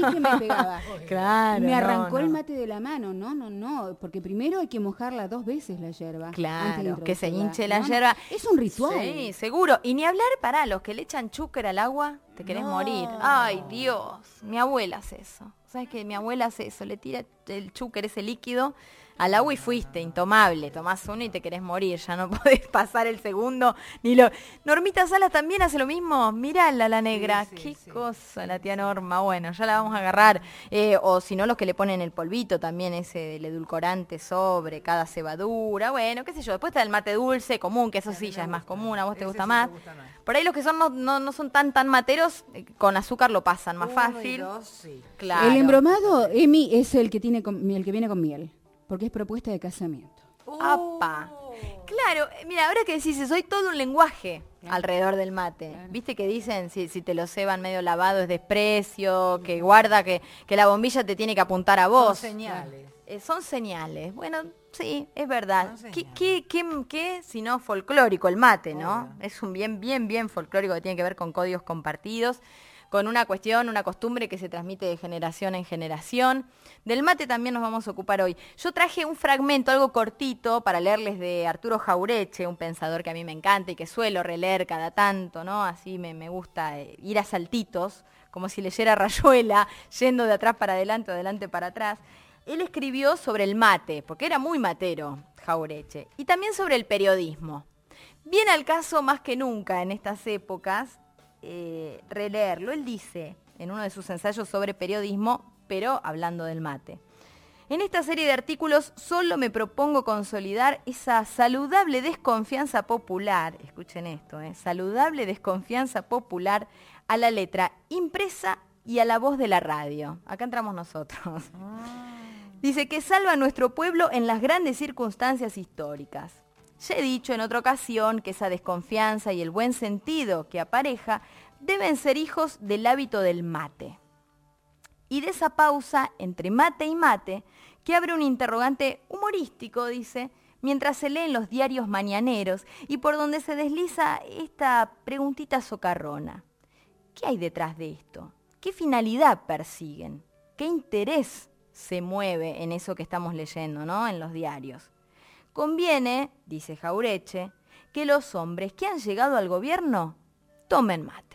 Claro. Me arrancó no. el mate de la mano. No, porque primero hay que mojarla 2 veces la yerba. antes de Claro, que se introducirla. hinche la yerba. Es un ritual. Sí, seguro. Y ni hablar para los que le echan chúcar al agua, te querés morir. Ay, Dios, mi abuela hace eso. ¿Sabes qué? Mi abuela hace eso, le tira el chúcar, ese líquido, al agua y fuiste, intomable. Tomás uno y te querés morir, ya no podés pasar el segundo. Normita Salas también hace lo mismo. Mirala, la negra. Qué cosa, la tía Norma. Bueno, ya la vamos a agarrar. O si no, los que le ponen el polvito también, ese del edulcorante sobre cada cebadura. Bueno, qué sé yo. Después está el mate dulce, común, que eso sí ya es más común. ¿A vos te gusta más? Por ahí los que son no son tan materos, con azúcar lo pasan más fácil. Claro. El embromado, Emi, es el que viene con miel. Porque es propuesta de casamiento. ¡Apa! Claro, mira, ahora que decís eso, hay todo un lenguaje alrededor del mate. Viste que dicen, si te lo ceban medio lavado es desprecio, que guarda que la bombilla te tiene que apuntar a vos. Son señales. Son señales. Bueno, sí, es verdad. ¿Qué si no folclórico el mate, no? Es un bien folclórico que tiene que ver con códigos compartidos, con una cuestión, una costumbre que se transmite de generación en generación. Del mate también nos vamos a ocupar hoy. Yo traje un fragmento, algo cortito, para leerles de Arturo Jauretche, un pensador que a mí me encanta y que suelo releer cada tanto, ¿no? Así me gusta ir a saltitos, como si leyera Rayuela, yendo de atrás para adelante o adelante para atrás. Él escribió sobre el mate, porque era muy matero, Jauretche, y también sobre el periodismo. Viene al caso más que nunca en estas épocas, releerlo. Él dice en uno de sus ensayos sobre periodismo, pero hablando del mate: en esta serie de artículos solo me propongo consolidar esa saludable desconfianza popular, escuchen esto, saludable desconfianza popular a la letra impresa y a la voz de la radio. Acá entramos nosotros. Dice que salva a nuestro pueblo en las grandes circunstancias históricas. Ya he dicho en otra ocasión que esa desconfianza y el buen sentido que apareja deben ser hijos del hábito del mate. Y de esa pausa entre mate y mate, que abre un interrogante humorístico, dice, mientras se leen los diarios mañaneros y por donde se desliza esta preguntita socarrona. ¿Qué hay detrás de esto? ¿Qué finalidad persiguen? ¿Qué interés se mueve en eso que estamos leyendo, ¿no? En los diarios? Conviene, dice Jauretche, que los hombres que han llegado al gobierno tomen mate.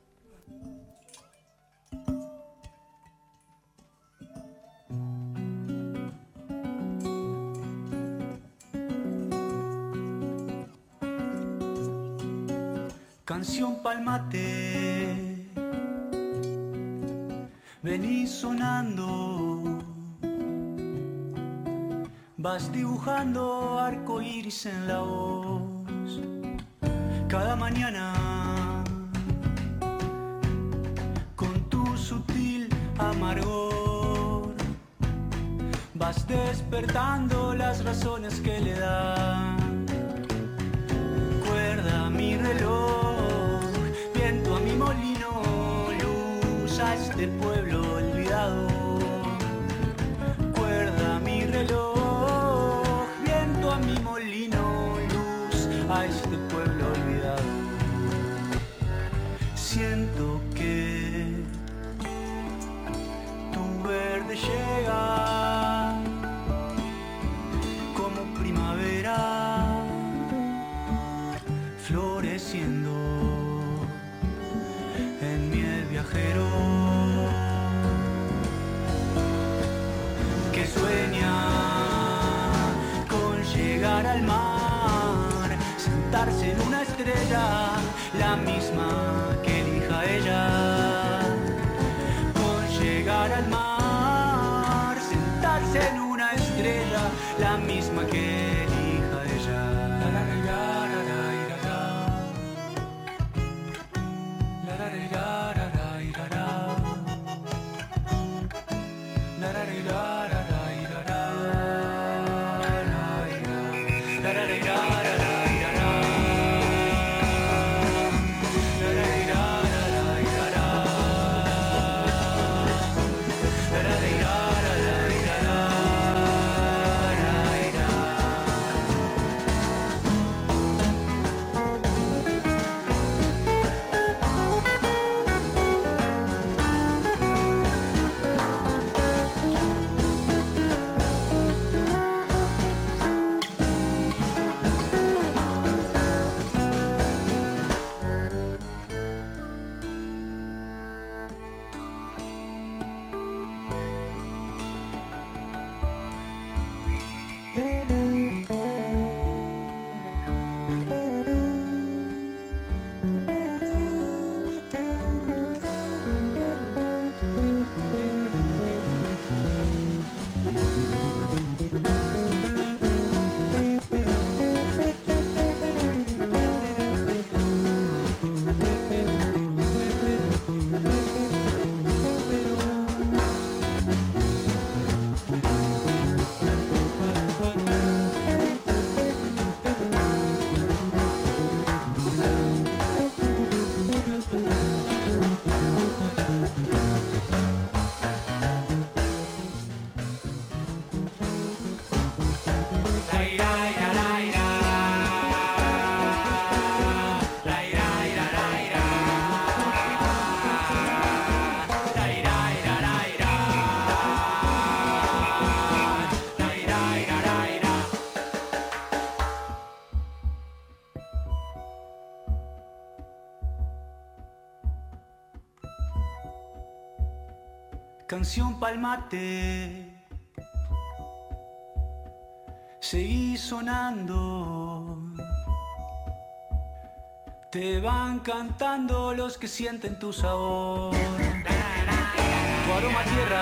Canción pa'l mate, vení sonando. Vas dibujando arco iris en la voz. Cada mañana, con tu sutil amargor, vas despertando las razones que le dan cuerda a mi reloj, viento a mi molino, luz a este pueblo olvidado. Cuerda a mi reloj, viento a mi molino, luz a este pueblo olvidado. Siento que tu verde llega como primavera, floreciendo en miel viajero, que sueña con llegar al mar, sentarse en una estrella, la misma que elija ella. Con llegar al mar, sentarse en una estrella, la misma que Canción pa'l mate, seguí sonando. Te van cantando los que sienten tu sabor, tu aroma a tierra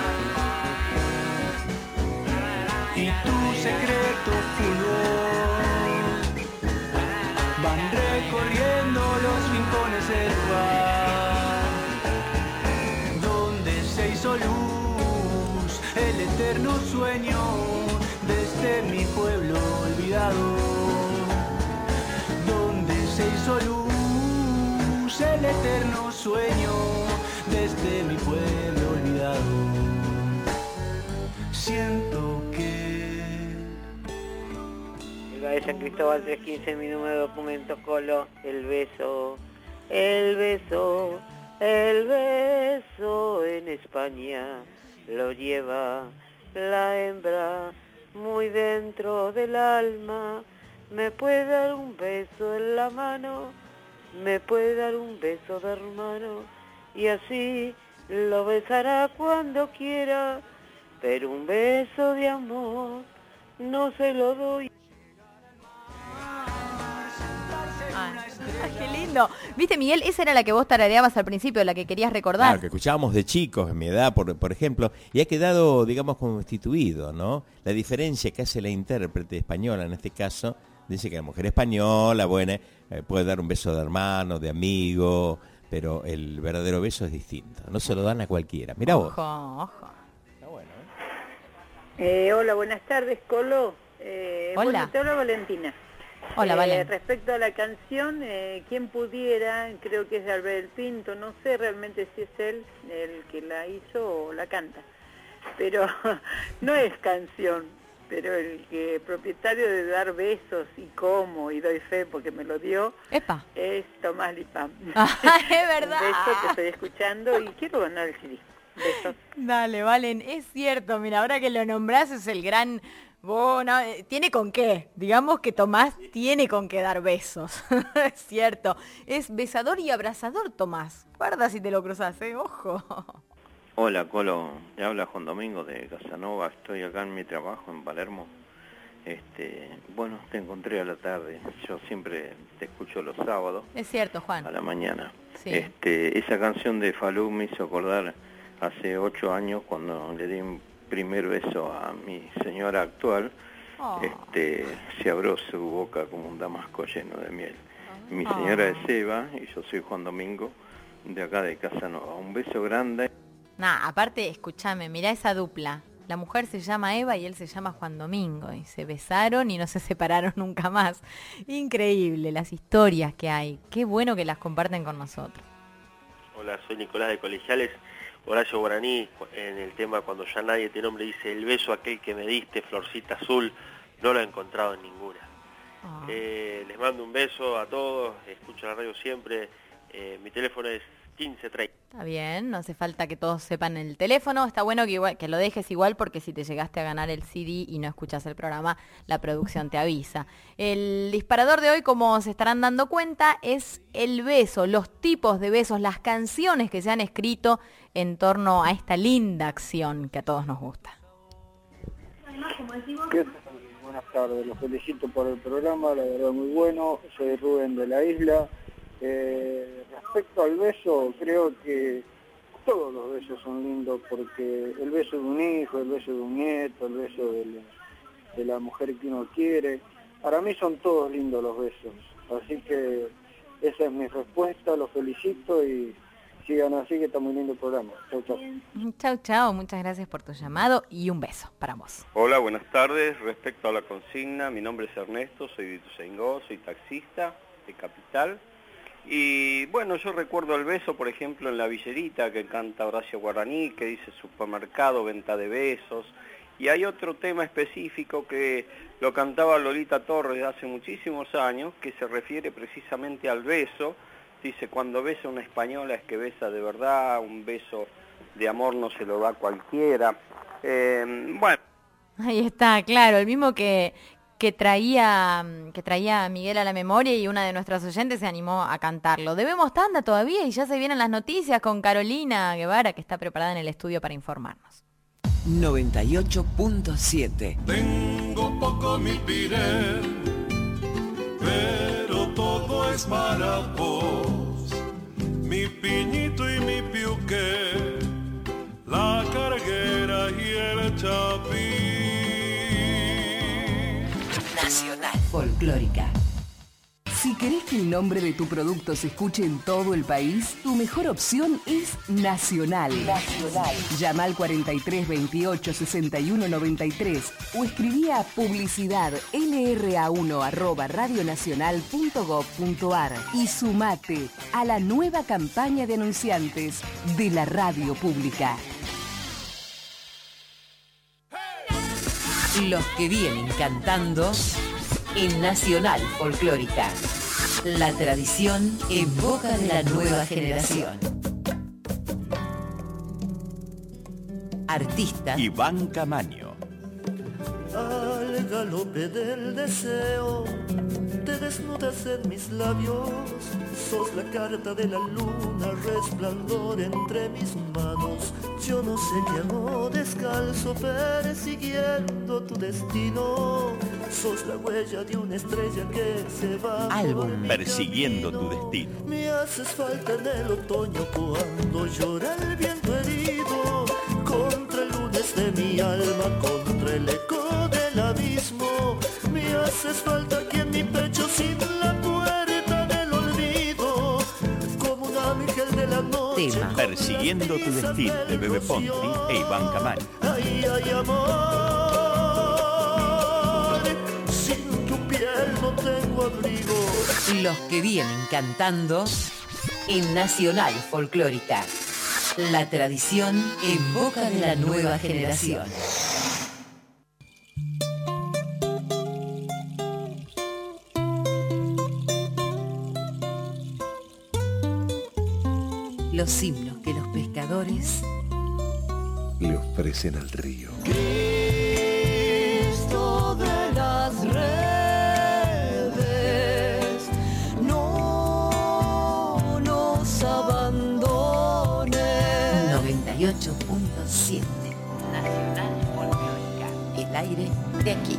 y tu secreto fulgor. Van recorriendo los rincones del lugar donde se hizo luz, el eterno sueño desde mi pueblo olvidado. Donde se hizo luz, el eterno sueño desde mi pueblo olvidado. Siento que de San Cristóbal 315, mi número de documento Colo, el beso, el beso, el beso en España lo lleva la hembra muy dentro del alma. Me puede dar un beso en la mano, me puede dar un beso de hermano, y así lo besará cuando quiera, pero un beso de amor no se lo doy. Qué lindo. Viste, Miguel, esa era la que vos tarareabas al principio, la que querías recordar. Claro, que escuchábamos de chicos, en mi edad, por ejemplo, y ha quedado, digamos, constituido, ¿no? La diferencia que hace la intérprete española, en este caso, dice que la mujer española, buena, puede dar un beso de hermano, de amigo, pero el verdadero beso es distinto. No se lo dan a cualquiera. Mirá vos. Ojo. Está bueno, hola, buenas tardes, Colo. Hola. Bueno, te habla Valentina. Hola, Valen. Respecto a la canción, quien pudiera, creo que es de Albert Pinto, no sé realmente si es él el que la hizo o la canta, pero no es canción, pero el que propietario de Dar Besos y Cómo, y doy fe porque me lo dio, ¡epa! Es Tomás Lipam. Es verdad. Un beso, te estoy escuchando y quiero ganar el CD. Besos. Dale, Valen, es cierto, mira, ahora que lo nombrás es el gran... Bueno, tiene con qué, digamos que Tomás tiene con qué dar besos, es cierto, es besador y abrazador Tomás, guarda si te lo cruzás, ojo. Hola Colo, te habla Juan Domingo de Casanova, estoy acá en mi trabajo en Palermo, bueno, te encontré a la tarde, yo siempre te escucho los sábados. Es cierto, Juan. A la mañana. Sí. Esa canción de Falú me hizo acordar hace 8 años cuando le di un primer beso a mi señora actual, se abrió su boca como un damasco lleno de miel. Mi señora es Eva y yo soy Juan Domingo, de acá de Casanova. Un beso grande. Aparte, escúchame, mirá esa dupla. la mujer se llama Eva y él se llama Juan Domingo, y se besaron y no se separaron nunca más. Increíble las historias que hay, qué bueno que las comparten con nosotros. Hola, soy Nicolás de Colegiales. Horacio Guaraní, en el tema Cuando ya nadie te nombre, dice: el beso aquel que me diste, florcita azul, no lo he encontrado en ninguna. Les mando un beso a todos, escucho la radio siempre, mi teléfono es 1530. Está bien, no hace falta que todos sepan el teléfono, está bueno que lo dejes igual, porque si te llegaste a ganar el CD y no escuchas el programa, la producción te avisa. El disparador de hoy, como se estarán dando cuenta, es el beso, los tipos de besos, las canciones que se han escrito en torno a esta linda acción que a todos nos gusta. ¿Qué tal? Buenas tardes, los felicito por el programa, la verdad muy bueno. Soy Rubén de la Isla. Respecto al beso, creo que todos los besos son lindos, porque el beso de un hijo, el beso de un nieto, el beso de la mujer que uno quiere, para mí son todos lindos los besos. Así que esa es mi respuesta, los felicito y sigan así, que está muy lindo el programa. Chau, chau. Chau, chau, muchas gracias por tu llamado y un beso para vos. Hola, buenas tardes. Respecto a la consigna, mi nombre es Ernesto, soy de Ituzaingó, soy taxista de Capital. Y bueno, yo recuerdo el beso, por ejemplo, en La Villerita, que canta Horacio Guaraní, que dice supermercado, venta de besos. Y hay otro tema específico que lo cantaba Lolita Torres hace muchísimos años, que se refiere precisamente al beso. Dice: cuando besa una española es que besa de verdad, un beso de amor no se lo da cualquiera. Bueno. Ahí está, claro, el mismo que traía Miguel a la memoria, y una de nuestras oyentes se animó a cantarlo. Debemos tanda todavía y ya se vienen las noticias con Carolina Guevara, que está preparada en el estudio para informarnos. 98.7. Tengo poco mi piré, pero todo es para vos. Mi piñito y mi piuqué, la carguera y el chapín. Nacional Folclórica. Si querés que el nombre de tu producto se escuche en todo el país, tu mejor opción es Nacional. Llama al 43 28 61 93 o escribí a publicidad lra1@radionacional.gov.ar y sumate a la nueva campaña de anunciantes de la radio pública. Los que vienen cantando en Nacional Folclórica. La tradición en boca de la nueva generación. Artista Iván Camaño. Al galope del deseo, te desnudas en mis labios, sos la carta de la luna, resplandor entre mis manos. Yo no sé qué hago descalzo persiguiendo tu destino, sos la huella de una estrella que se va. Álbum Persiguiendo tu destino. Me haces falta en el otoño cuando llora el viento herido contra el lunes de mi alma, contra el eco del abismo. Me haces falta aquí en mi pecho sin la puerta del olvido, como un ángel de la noche. Tema Persiguiendo tu destino, de Bebe Ponti e Iván Camaño. Ay, ay, amor, sin tu piel no tengo abrigo. Los que vienen cantando en Nacional Folclórica. La tradición en boca de la nueva generación. Los himnos que los pescadores le ofrecen al río. Cristo de las redes, no nos abandones. 98.7 Nacional Folclórica. El aire de aquí.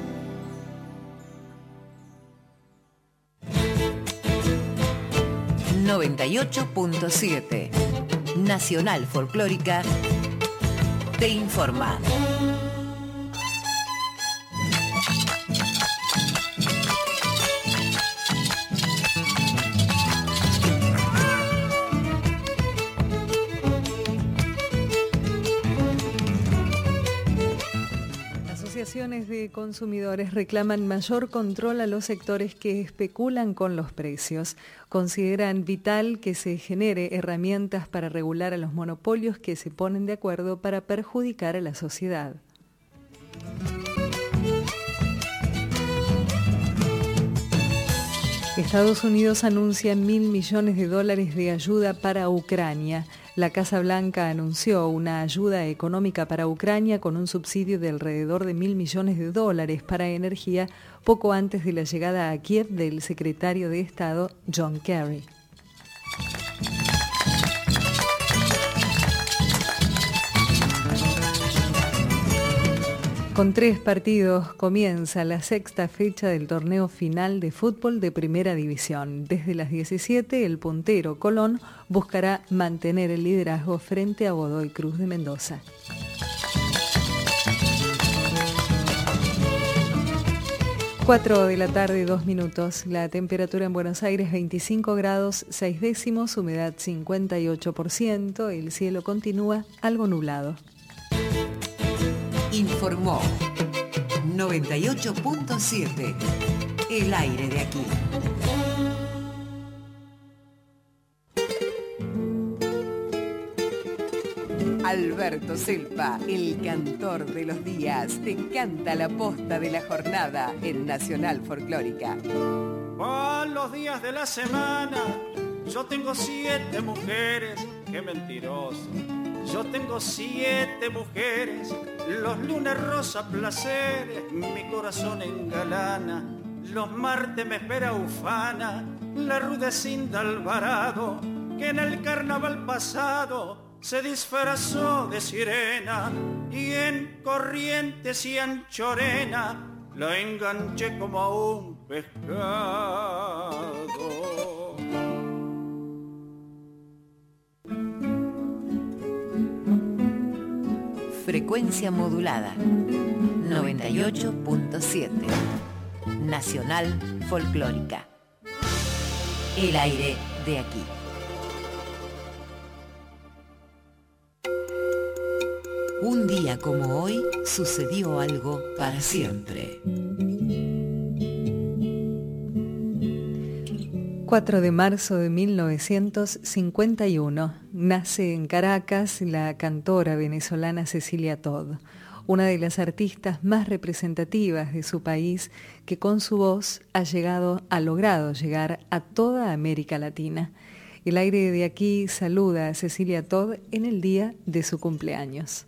...98.7... Nacional Folclórica... te informa. asociaciones de consumidores reclaman mayor control a los sectores que especulan con los precios. Consideran vital que se genere herramientas para regular a los monopolios que se ponen de acuerdo para perjudicar a la sociedad. Estados Unidos anuncia $1.000 millones de ayuda para Ucrania. La Casa Blanca anunció una ayuda económica para Ucrania con un subsidio de alrededor de $1.000 millones para energía poco antes de la llegada a Kiev del secretario de Estado John Kerry. Con 3 partidos comienza la 6ª fecha del torneo final de fútbol de Primera División. Desde las 17, el puntero Colón buscará mantener el liderazgo frente a Godoy Cruz de Mendoza. Cuatro de la tarde, 2 minutos. La temperatura en Buenos Aires 25 grados 6 décimos, humedad 58%, el cielo continúa algo nublado. Informó 98.7, el aire de aquí. Alberto Selpa, el cantor de los días, te canta la posta de la jornada en Nacional Folclórica. Por los días de la semana, yo tengo 7 mujeres, qué mentiroso. Yo tengo 7 mujeres, los lunes rosa placeres, mi corazón engalana. Los martes me espera ufana, la Rudecinda Alvarado, que en el carnaval pasado se disfrazó de sirena, y en Corrientes y Anchorena la enganché como a un pescado. Frecuencia modulada 98.7, Nacional Folclórica, el aire de aquí. Un día como hoy sucedió algo para siempre. 4 de marzo de 1951, nace en Caracas la cantora venezolana Cecilia Todd, una de las artistas más representativas de su país, que con su voz ha logrado llegar a toda América Latina. El aire de aquí saluda a Cecilia Todd en el día de su cumpleaños.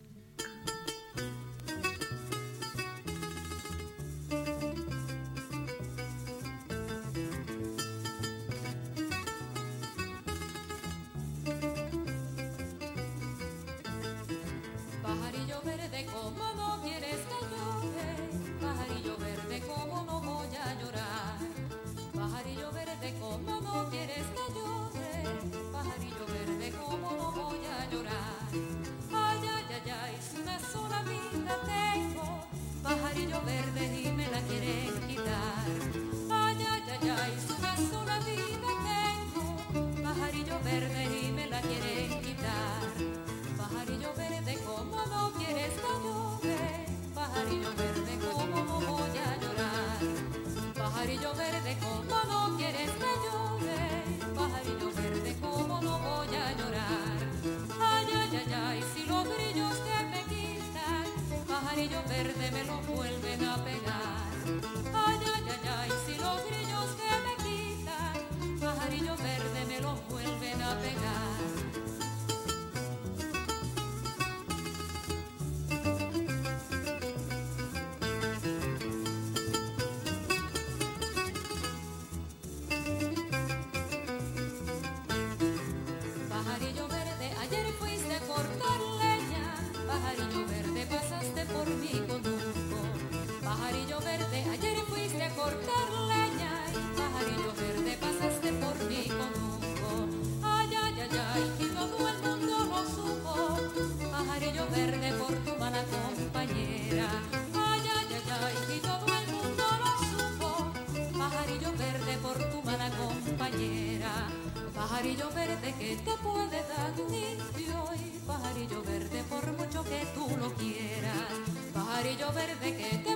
Pajarillo verde que te puede dar limpio y pajarillo verde por mucho que tú lo quieras. Pajarillo verde que te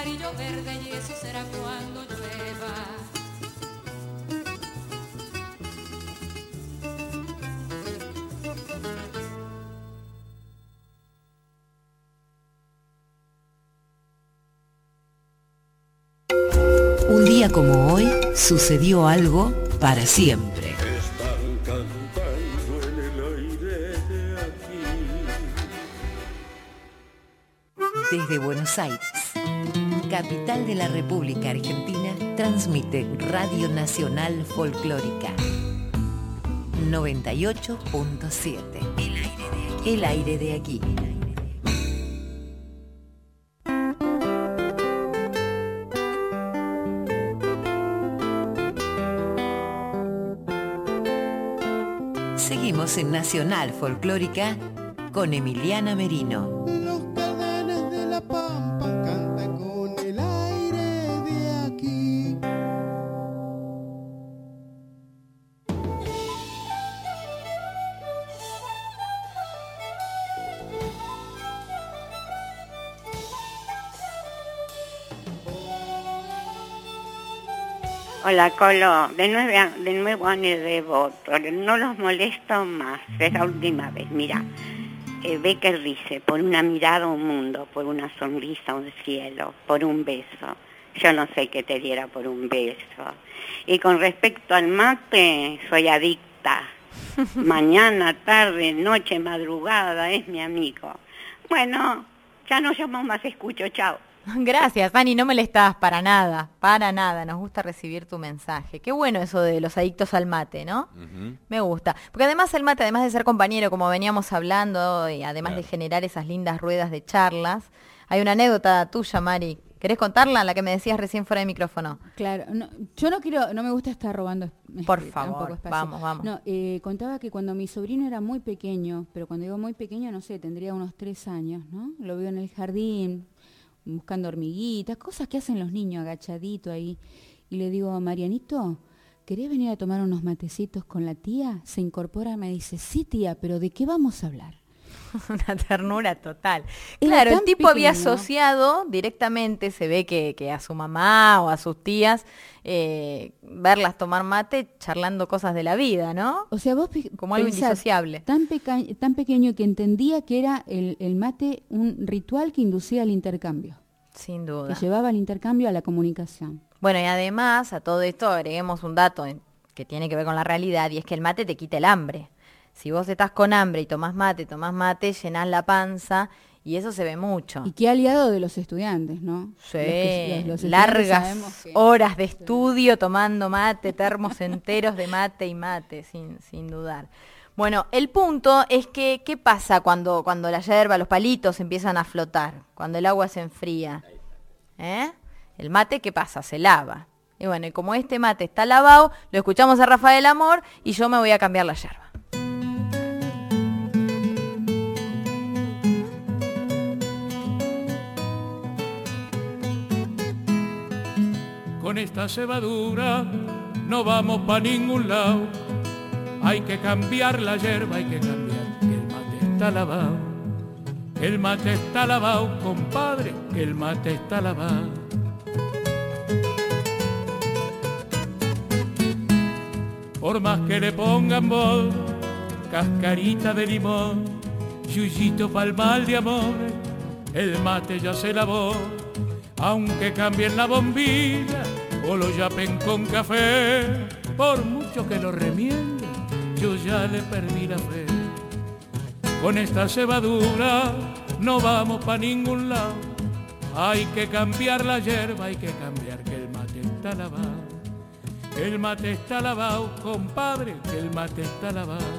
amarillo, verde y eso será cuando llueva. Un día como hoy sucedió algo para siempre. Están cantando en el aire de aquí. Desde Buenos Aires, capital de la República Argentina, transmite Radio Nacional Folclórica 98.7. El aire de aquí. Seguimos en Nacional Folclórica con Emiliana Merino. Los cadenes de la pampa cantan con el aire de aquí. Hola Colo, de nuevo año de voto, no los molesto más, es la última vez. Mira, Becker dice, por una mirada un mundo, por una sonrisa un cielo, por un beso. Yo no sé qué te diera por un beso. Y con respecto al mate, soy adicta. Mañana, tarde, noche, madrugada, es mi amigo. Bueno, ya no llamo más, escucho, chao. Gracias, Fanny, no molestás para nada, nos gusta recibir tu mensaje. Qué bueno eso de los adictos al mate, ¿no? Me gusta, porque además el mate, además de ser compañero, como veníamos hablando, y además de generar esas lindas ruedas de charlas, hay una anécdota tuya, Mari. ¿Querés contarla, la que me decías recién fuera de micrófono? Claro, no, yo no me gusta estar robando. Por favor, vamos. No, contaba que cuando mi sobrino era muy pequeño, pero cuando digo muy pequeño, no sé, tendría unos 3 años, ¿no? Lo veo en el jardín, buscando hormiguitas, cosas que hacen los niños agachadito ahí. Y le digo, Marianito, ¿querés venir a tomar unos matecitos con la tía? Se incorpora y me dice, sí tía, pero ¿de qué vamos a hablar? Una ternura total. Era Claro, el tan tipo había pequeño. asociado directamente, se ve que a su mamá o a sus tías, verlas tomar mate charlando cosas de la vida, ¿no? O sea, vos como algo pensá, indisociable. Tan pequeño que entendía que era el mate un ritual que inducía al intercambio. Sin duda. Que llevaba al intercambio a la comunicación. Bueno, y además a todo esto agreguemos un dato que tiene que ver con la realidad, y es que el mate te quita el hambre. Si vos estás con hambre y tomás mate, llenás la panza, y eso se ve mucho. Y qué aliado de los estudiantes, ¿no? Sí, los estudiantes largas sabemos que- horas de estudio tomando mate, termos enteros de mate y mate, sin dudar. Bueno, el punto es que, ¿qué pasa cuando la yerba, los palitos empiezan a flotar? Cuando el agua se enfría. El mate, ¿qué pasa? Se lava. Y bueno, y como este mate está lavado, lo escuchamos a Rafael Amor y yo me voy a cambiar la yerba. Con esta cebadura no vamos pa' ningún lado. Hay que cambiar la yerba, hay que cambiar, que el mate está lavado. El mate está lavado, compadre, que el mate está lavado. Por más que le pongan bol, cascarita de limón, yuyito pa'l mal de amor, el mate ya se lavó. Aunque cambien la bombilla o lo yapen con café, por mucho que lo remienden, yo ya le perdí la fe. Con esta cebadura no vamos pa' ningún lado. Hay que cambiar la yerba, hay que cambiar, que el mate está lavado. El mate está lavado, compadre, que el mate está lavado.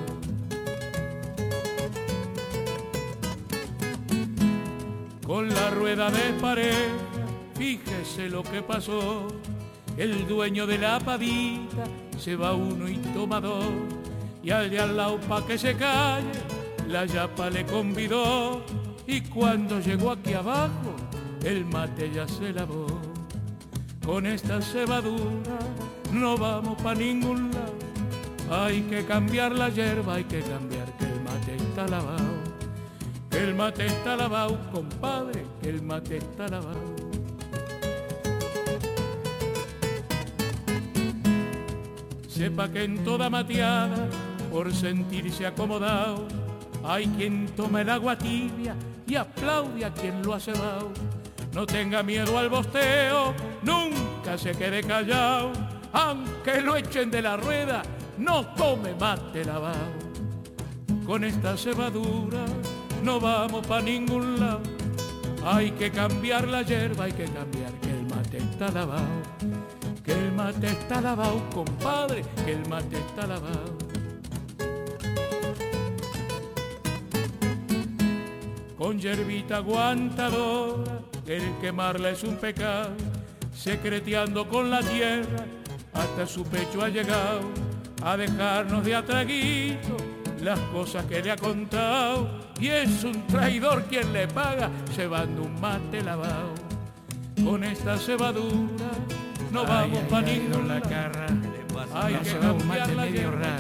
Con la rueda de pared, fíjese lo que pasó. El dueño de la padita se va uno y toma dos. Y al de al lado pa' que se calle, la yapa le convidó. Y cuando llegó aquí abajo, el mate ya se lavó. Con esta cebadura no vamos pa' ningún lado. Hay que cambiar la yerba, hay que cambiar, que el mate está lavado. Que el mate está lavado, compadre, que el mate está lavado. sepa que en toda mateada, por sentirse acomodado, hay quien toma el agua tibia y aplaude a quien lo ha cebado. No tenga miedo al bosteo, nunca se quede callado, aunque lo echen de la rueda, no tome mate lavado. Con esta cebadura no vamos pa' ningún lado, hay que cambiar la hierba, hay que cambiar que el mate está lavado. Que el mate está lavado, compadre, que el mate está lavado. Con hierbita aguantadora, el quemarla es un pecado, secreteando con la tierra, hasta su pecho ha llegado, a dejarnos de atraguito las cosas que le ha contado, y es un traidor quien le paga, cebando un mate lavado. Con esta cebadura no vamos pa' ningún lado, hay que cambiar la hierba.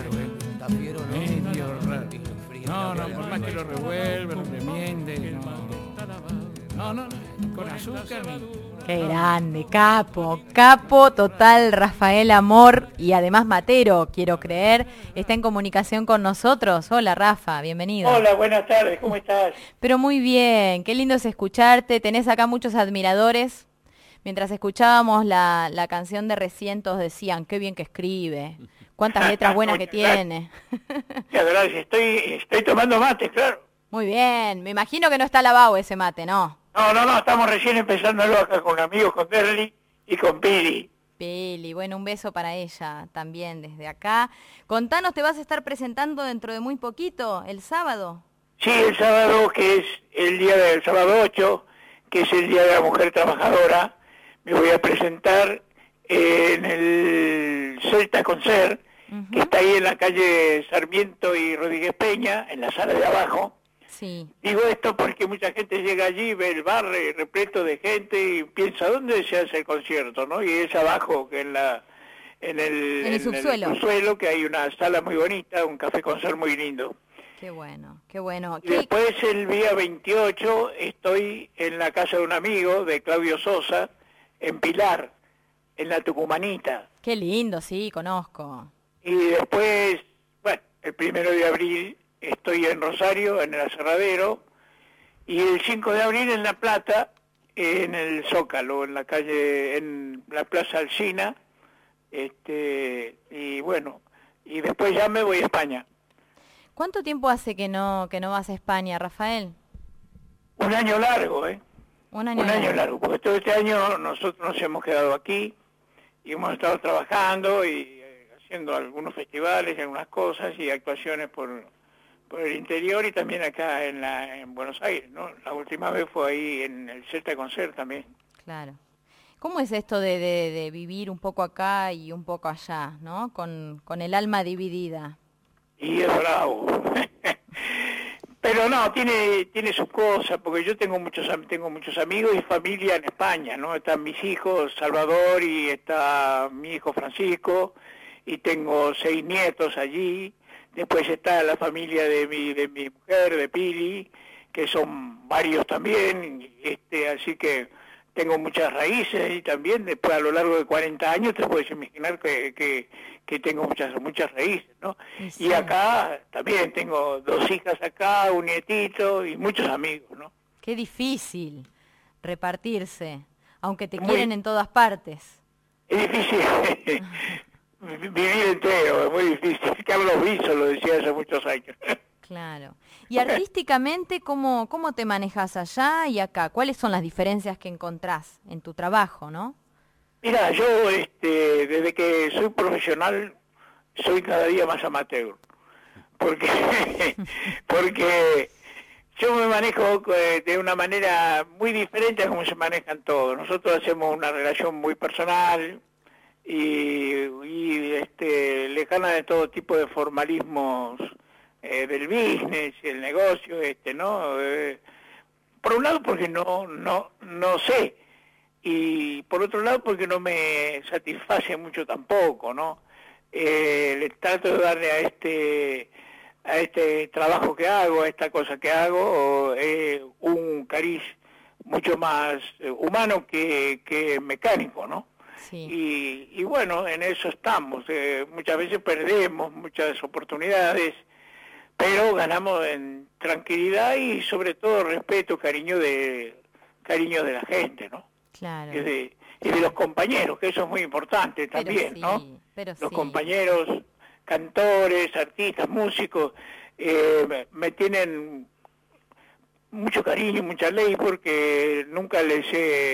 Medio raro. No, por más que lo revuelva, lo remiende, no, con azúcar ni... Qué grande, capo total, Rafael Amor, y además matero, quiero creer, está en comunicación con nosotros. Hola, Rafa, bienvenido. Hola, buenas tardes, ¿cómo estás? Pero muy bien, qué lindo es escucharte, tenés acá muchos admiradores. Mientras escuchábamos la canción de recién, todos decían, qué bien que escribe, cuántas letras buenas que tiene. La verdad, estoy tomando mate, claro. Muy bien, me imagino que no está lavado ese mate, ¿no? No, estamos recién empezándolo acá con amigos, con Derli y con Pili. Pili, bueno, un beso para ella también desde acá. Contanos, ¿te vas a estar presentando dentro de muy poquito, el sábado? Sí, el sábado, que es el día del sábado 8, que es el Día de la Mujer Trabajadora, me voy a presentar en el Celta Concert, que está ahí en la calle Sarmiento y Rodríguez Peña, en la sala de abajo. Sí. Digo esto porque mucha gente llega allí, ve el bar repleto de gente y piensa, ¿dónde se hace el concierto? ¿No? Y es abajo, que en el subsuelo, que hay una sala muy bonita, un café concert muy lindo. Qué bueno, qué bueno. Y después el día 28 estoy en la casa de un amigo, de Claudio Sosa, en Pilar, en la Tucumanita. Qué lindo, sí, conozco. Y después, bueno, el 1 de abril estoy en Rosario, en el Aserradero, y el 5 de abril en La Plata, en el Zócalo, en la calle, en la Plaza Alsina, y bueno, y después ya me voy a España. ¿Cuánto tiempo hace que no vas a España, Rafael? Un año largo, ¿eh? Un año largo, porque todo este año nosotros nos hemos quedado aquí y hemos estado trabajando y haciendo algunos festivales, algunas cosas y actuaciones por el interior y también acá en Buenos Aires, ¿no? La última vez fue ahí en el Celta Concert también. Claro. ¿Cómo es esto de vivir un poco acá y un poco allá, ¿no? Con el alma dividida. Y es bravo. Pero no, tiene sus cosas, porque yo tengo muchos amigos y familia en España, ¿no? Están mis hijos, Salvador, y está mi hijo Francisco, y tengo 6 nietos allí. Después está la familia de mi mujer, de Pili, que son varios también, así que tengo muchas raíces y también después a lo largo de 40 años te puedes imaginar que tengo muchas raíces, ¿no? Sí. Y acá también tengo 2 hijas acá, un nietito y muchos amigos, ¿no? Qué difícil repartirse, aunque te quieren en todas partes. Es difícil vivir entero, es muy difícil. Carlos Viso lo decía hace muchos años. Claro. Y artísticamente, ¿cómo te manejas allá y acá? ¿Cuáles son las diferencias que encontrás en tu trabajo, no? Mira, yo desde que soy profesional soy cada día más amateur. Porque yo me manejo de una manera muy diferente a como se manejan todos. Nosotros hacemos una relación muy personal y lejana de todo tipo de formalismos del business, el negocio, ¿no? Por un lado porque no sé, y por otro lado porque no me satisface mucho tampoco, ¿no? Le trato de darle a este trabajo que hago, a esta cosa que hago, un cariz mucho más humano que mecánico, ¿no? Y bueno, en eso estamos. Muchas veces perdemos muchas oportunidades, pero ganamos en tranquilidad y sobre todo respeto, cariño de la gente, ¿no? Claro. Y de los compañeros, que eso es muy importante también, ¿no? Los compañeros, cantores, artistas, músicos, me tienen mucho cariño, mucha ley, porque nunca los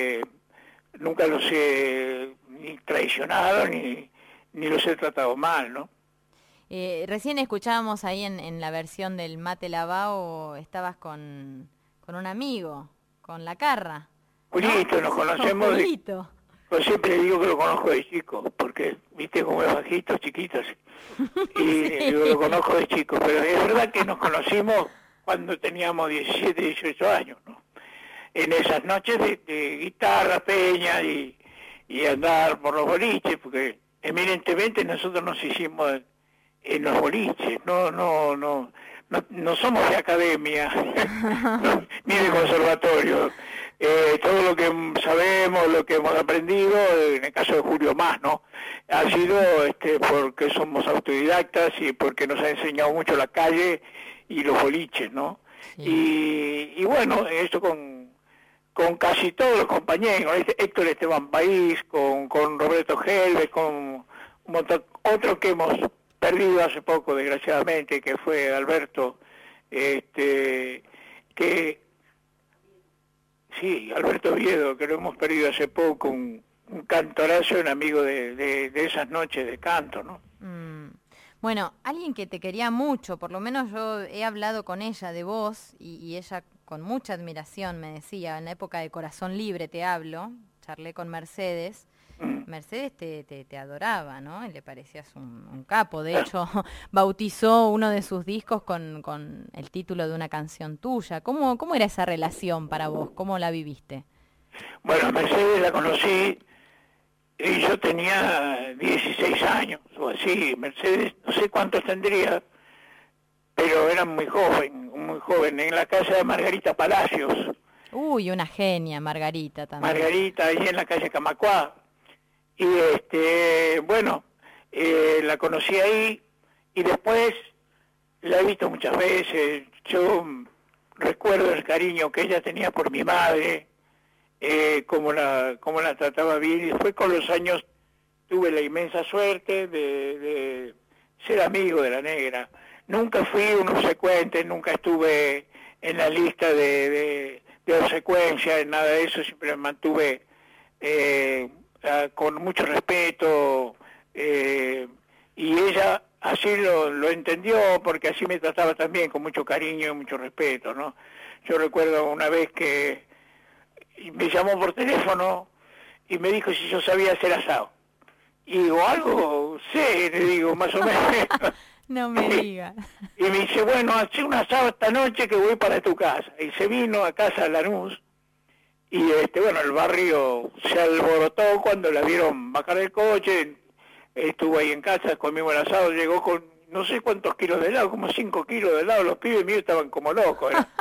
he ni traicionado ni los he tratado mal, ¿no? Recién escuchábamos ahí en la versión del Mate Lavao, estabas con un amigo, con La Carra. Julito, ¿no? Nos conocemos. Julito. Yo siempre digo que lo conozco de chico, porque viste como es bajito, chiquitos, y lo conozco de chico, pero es verdad que nos conocimos cuando teníamos 17, 18 años, ¿no? En esas noches de guitarra, peña y andar por los boliches, porque eminentemente nosotros nos hicimos en los boliches, no somos de academia, ni de conservatorio. Todo lo que sabemos, lo que hemos aprendido, en el caso de Julio más, ¿no? Ha sido porque somos autodidactas y porque nos ha enseñado mucho la calle y los boliches, ¿no? Sí. Y bueno, esto con casi todos los compañeros, Héctor Esteban País, con Roberto Helves, con un montón, otro que hemos perdido hace poco, desgraciadamente, que fue Alberto, Alberto Viedo, que lo hemos perdido hace poco, un cantorazo, un amigo de esas noches de canto, ¿no? Bueno, alguien que te quería mucho, por lo menos yo he hablado con ella de vos, y ella con mucha admiración me decía, en la época de Corazón Libre te hablo, charlé con Mercedes, Mercedes te adoraba, ¿no? Y le parecías un capo. De hecho, bautizó uno de sus discos con el título de una canción tuya. ¿Cómo era esa relación para vos? ¿Cómo la viviste? Bueno, Mercedes la conocí y yo tenía 16 años o así. Mercedes, no sé cuántos tendría, pero era muy joven, en la casa de Margarita Palacios. Uy, una genia, Margarita también. Margarita, ahí en la calle Camacuá. Y bueno, la conocí ahí y después la he visto muchas veces. Yo recuerdo el cariño que ella tenía por mi madre, cómo la trataba bien, y después con los años tuve la inmensa suerte de ser amigo de la negra. Nunca fui un obsecuente, nunca estuve en la lista de obsecuencia, nada de eso, siempre me mantuve con mucho respeto, y ella así lo entendió, porque así me trataba también, con mucho cariño y mucho respeto, ¿no? Yo recuerdo una vez que me llamó por teléfono y me dijo si yo sabía hacer asado. Y digo, algo sé, le digo, más o menos. No me digas. Y me dice, bueno, hacé un asado esta noche que voy para tu casa. Y se vino a casa de Lanús. Y bueno, el barrio se alborotó cuando la vieron bajar del coche. Estuvo ahí en casa, comimos el asado, llegó con no sé cuántos kilos de helado, como 5 kilos de helado. Los pibes míos estaban como locos, ¿eh?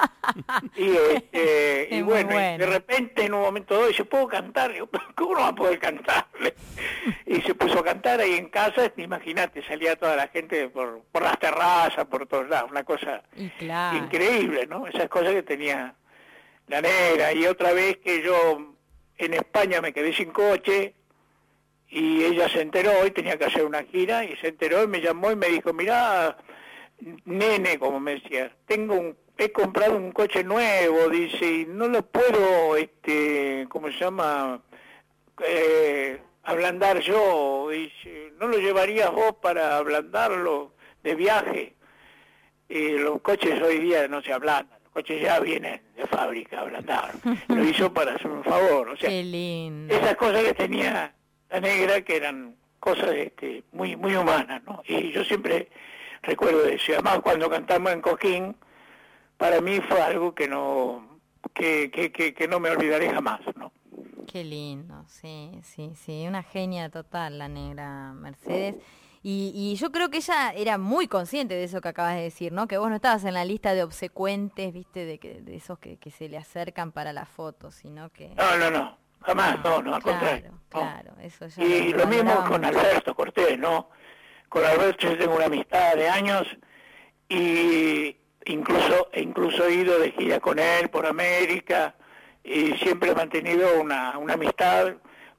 Y bueno, de repente en un momento dado dice, ¿puedo cantar? Digo, ¿cómo no va a poder cantarle? Y se puso a cantar ahí en casa, imagínate, salía toda la gente por las terrazas, por todos lados, una cosa increíble, ¿no? Esas cosas que tenía la negra. Y otra vez que yo en España me quedé sin coche, y ella se enteró y tenía que hacer una gira, y se enteró y me llamó y me dijo, mirá, nene, como me decía, he comprado un coche nuevo, dice, y no lo puedo, ¿cómo se llama? Ablandar yo, dice, ¿no lo llevarías vos para ablandarlo de viaje? Los coches hoy día no se ablandan, los coches ya vienen de fábrica ablandados. Lo hizo para hacerme un favor, o sea, qué lindo. Esas cosas que tenía la negra, que eran cosas muy muy humanas, ¿no? Y yo siempre recuerdo eso. Además, cuando cantamos en Coquín, para mí fue algo que no me olvidaré jamás, ¿no? Qué lindo, sí, una genia total la negra Mercedes. Y yo creo que ella era muy consciente de eso que acabas de decir, ¿no? Que vos no estabas en la lista de obsecuentes, ¿viste? De esos que se le acercan para la foto, sino que... No. jamás, no, al contrario. Claro, eso ya y lo mismo con Alberto Cortés, ¿no? Con Alberto yo tengo una amistad de años y incluso he ido de gira con él por América y siempre he mantenido una amistad,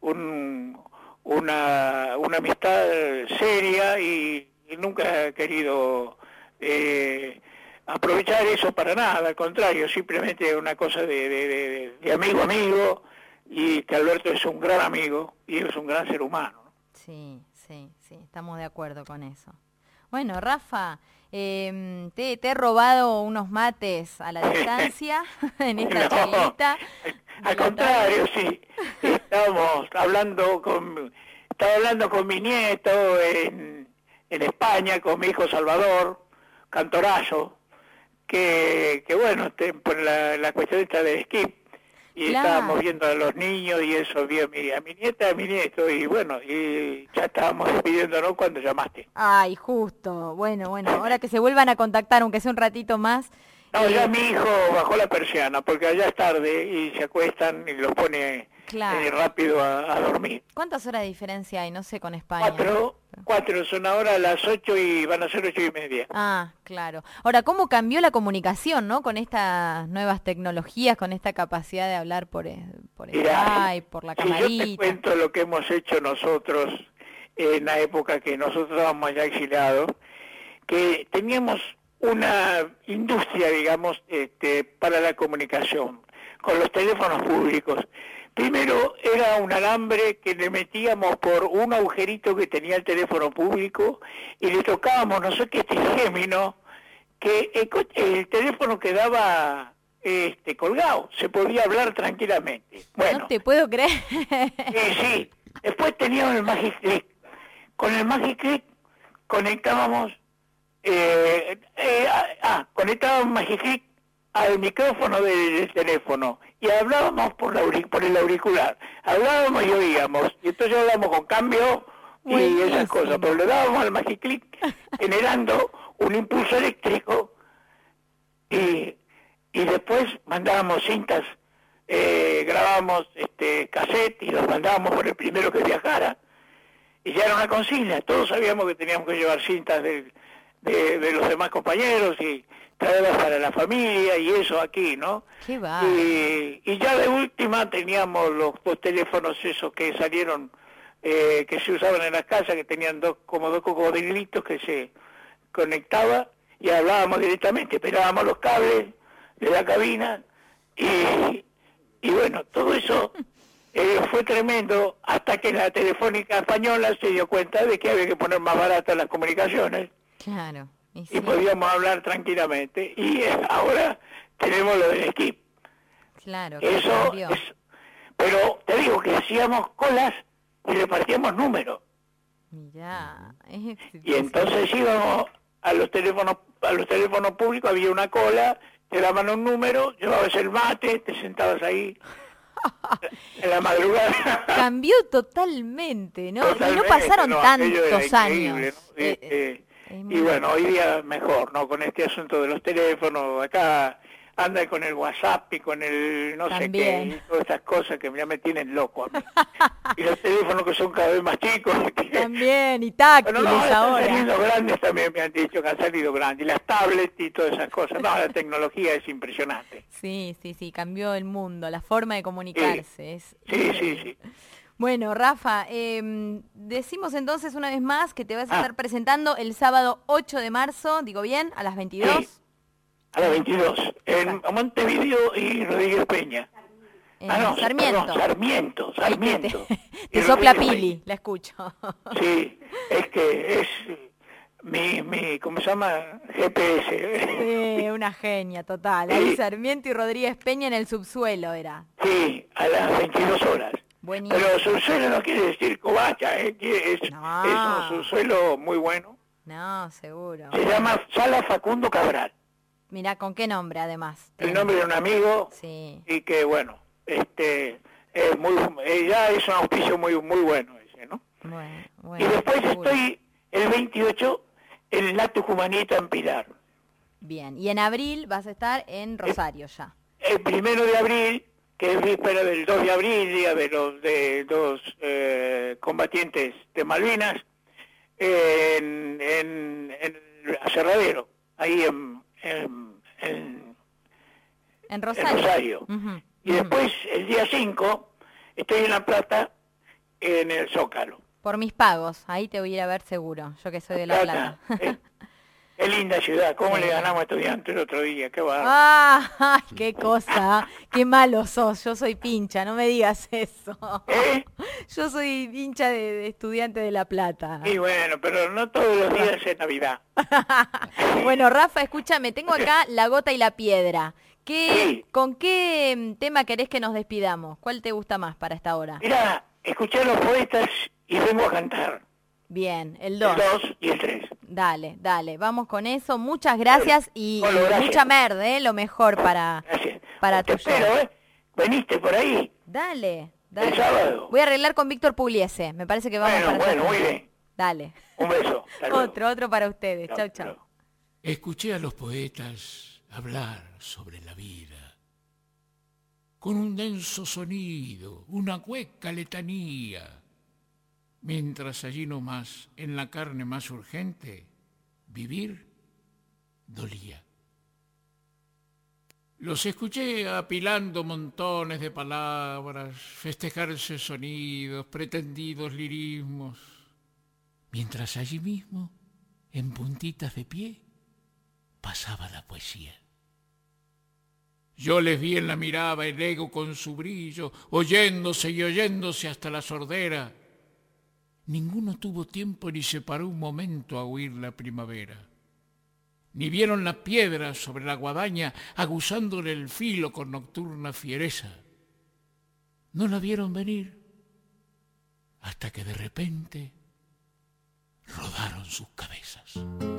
una amistad seria y nunca he querido aprovechar eso para nada, al contrario, simplemente una cosa de amigo a amigo, y que Alberto es un gran amigo y es un gran ser humano. Sí, estamos de acuerdo con eso. Bueno, Rafa, te he robado unos mates a la distancia en esta charlita. Al contrario, sí. Estaba hablando con mi nieto en España, con mi hijo Salvador, Cantorazo, que bueno, por la cuestión esta del esquí. Y estábamos viendo a los niños y eso, vi a mi nieta, a mi nieto, y bueno, y ya estábamos despidiéndonos cuando llamaste. Ay, justo. Bueno, ahora que se vuelvan a contactar, aunque sea un ratito más. No, ya mi hijo bajó la persiana, porque allá es tarde y se acuestan y los pone rápido a dormir. ¿Cuántas horas de diferencia hay? No sé, con España. 4, son ahora las 8 y van a ser 8:30. Ah, claro. Ahora, ¿cómo cambió la comunicación, no? Con estas nuevas tecnologías, con esta capacidad de hablar por Skype, por la camarita. Si yo te cuento lo que hemos hecho nosotros en la época que nosotros estábamos allá exiliados, que teníamos una industria, digamos, para la comunicación, con los teléfonos públicos. Primero era un alambre que le metíamos por un agujerito que tenía el teléfono público y le tocábamos no sé qué trigémino, que el teléfono quedaba colgado, se podía hablar tranquilamente. Bueno, no te puedo creer. Sí. Después teníamos el Magic Click. Con el Magic Click conectábamos Magic Click al micrófono del teléfono y hablábamos por el auricular, hablábamos y oíamos, y entonces hablábamos con cambio y esas cosas, pero le dábamos al Magic Click generando un impulso eléctrico y después mandábamos cintas, grabábamos cassette y los mandábamos por el primero que viajara y ya era una consigna, todos sabíamos que teníamos que llevar cintas de los demás compañeros y traerlas para la familia y eso aquí, ¿no? Qué va. Y ya de última teníamos los teléfonos esos que salieron, que se usaban en las casas, que tenían como dos cocodrilitos que se conectaba y hablábamos directamente, esperábamos los cables de la cabina y bueno, todo eso fue tremendo hasta que la Telefónica Española se dio cuenta de que había que poner más baratas las comunicaciones. Claro. Y podíamos hablar tranquilamente. Y ahora tenemos lo del esquí. Claro. Eso es, pero te digo que hacíamos colas y repartíamos números. Mirá. Y entonces íbamos a los teléfonos públicos, había una cola, te daban un número, llevabas el mate, te sentabas ahí en la madrugada. Cambió totalmente, ¿no? Y no pasaron tantos años. ¿no? Y bueno, hoy día mejor, ¿no? Con este asunto de los teléfonos, acá anda con el WhatsApp y con el no sé qué, y todas estas cosas que ya me tienen loco a mí. Y los teléfonos que son cada vez más chicos. También, y táctiles ahora. Están saliendo grandes también, me han dicho que han salido grandes. Y las tablets y todas esas cosas. No, la tecnología es impresionante. Sí, cambió el mundo, la forma de comunicarse. Sí. Bueno, Rafa, decimos entonces una vez más que te vas a estar presentando el sábado 8 de marzo, digo bien, a las 22. Sí, a las 22, en Montevideo y Rodríguez Peña. Sarmiento. Perdón, Sarmiento. Te sopla Pili, la escucho. Sí, es que es mi ¿cómo se llama? GPS. Sí, una genia total. Ahí Sarmiento y Rodríguez Peña en el subsuelo era. Sí, a las 22 horas. Buenísimo. Pero subsuelo no quiere decir covacha, es un subsuelo muy bueno. No, seguro. Se llama Sala Facundo Cabral. Mirá, ¿con qué nombre además? El nombre de un amigo. Sí. Y que bueno, es ya es un auspicio muy bueno ese, ¿no? Bueno, y después estoy el 28 en la Tucumanita en Pilar. Bien, y en abril vas a estar en Rosario ya. El 1 de abril que es víspera del 2 de abril, día de los combatientes de Malvinas, en el Aserradero, ahí en Rosario. Rosario. Uh-huh. Y después, el día 5, estoy en La Plata, en el Zócalo. Por mis pagos, ahí te voy a ir a ver seguro, yo que soy de La Plata. Qué linda ciudad, cómo le ganamos a Estudiantes el otro día, qué bárbaro. ¡Ah! ¡Qué cosa! ¡Qué malo sos! Yo soy pincha, no me digas eso. Yo soy hincha de Estudiante de La Plata. Y bueno, pero no todos los días es Navidad. Bueno, Rafa, escúchame, tengo acá La Gota y la Piedra. Sí. ¿Con qué tema querés que nos despidamos? ¿Cuál te gusta más para esta hora? Mirá, escuché a los poetas y vengo a cantar. Bien, el 2. El 2 y el 3. Dale, vamos con eso. Muchas gracias y gracias. Mucha merda, lo mejor para tu show. Espero, veniste por ahí. Dale. El sábado. Voy a arreglar con Víctor Pugliese. Me parece que vamos para Bueno, muy bien. Dale. Un beso. Otro para ustedes. Chau. Escuché a los poetas hablar sobre la vida, con un denso sonido, una hueca letanía, mientras allí nomás, en la carne más urgente, vivir dolía. Los escuché apilando montones de palabras, festejarse sonidos, pretendidos lirismos, mientras allí mismo, en puntitas de pie, pasaba la poesía. Yo les vi en la mirada el ego con su brillo, oyéndose y oyéndose hasta la sordera. Ninguno tuvo tiempo ni se paró un momento a oír la primavera. Ni vieron la piedra sobre la guadaña aguzándole el filo con nocturna fiereza. No la vieron venir hasta que de repente rodaron sus cabezas.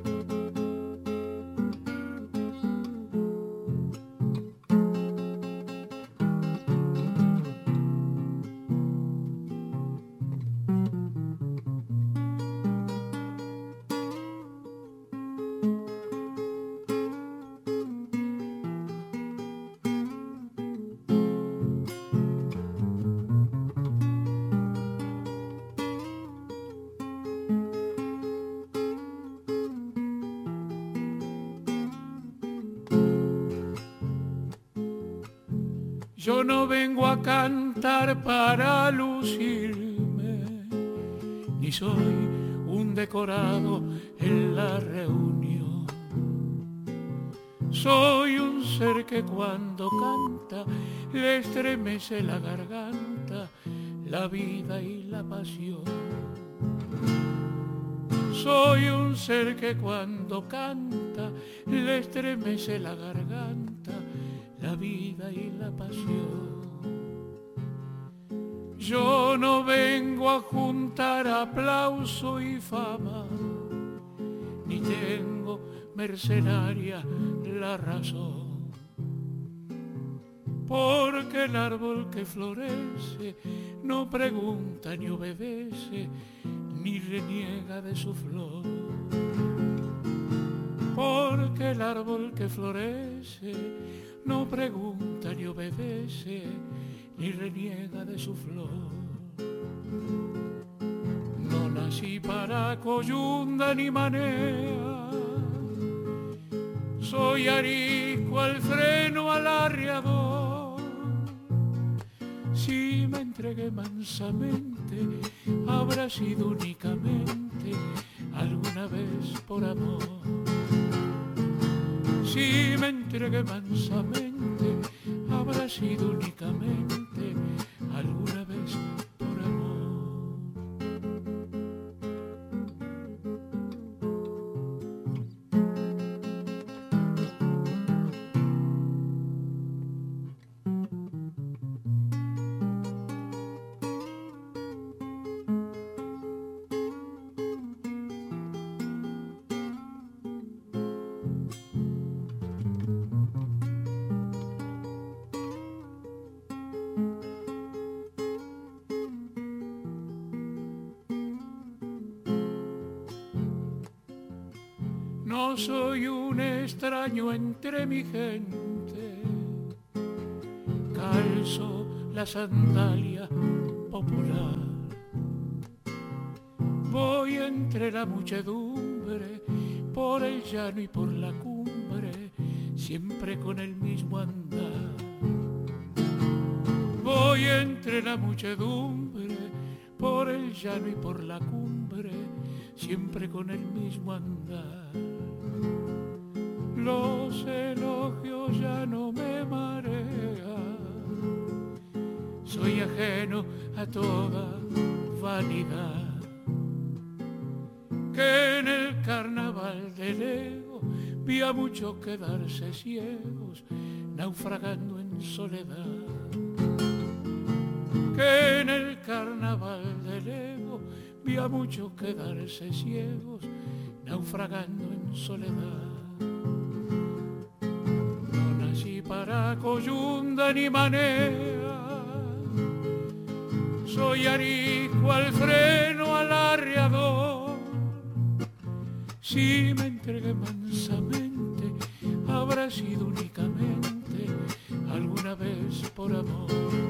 Yo no vengo a cantar para lucirme, ni soy un decorado en la reunión. Soy un ser que cuando canta le estremece la garganta, la vida y la pasión. Soy un ser que cuando canta le estremece la garganta, la vida y la pasión. Yo no vengo a juntar aplauso y fama, ni tengo mercenaria la razón, porque el árbol que florece no pregunta ni obedece, ni reniega de su flor. Porque el árbol que florece no pregunta ni obedece, ni reniega de su flor. No nací para coyunda ni manea, soy arisco al freno al arriador. Si me entregué mansamente, habrá sido únicamente alguna vez por amor. Si me entregué mansamente, habrá sido únicamente alguna vez por amor. No soy un extraño entre mi gente, calzó la sandalia popular. Voy entre la muchedumbre, por el llano y por la cumbre, siempre con el mismo andar. Voy entre la muchedumbre, por el llano y por la cumbre, siempre con el mismo andar. Los elogios ya no me marean, soy ajeno a toda vanidad. Que en el carnaval del ego vi a muchos quedarse ciegos, naufragando en soledad. Que en el carnaval del ego vi a muchos quedarse ciegos, naufragando en soledad. No nací para coyunda ni manera, soy arisco al freno, al arreador. Si me entregué mansamente, habrá sido únicamente alguna vez por amor.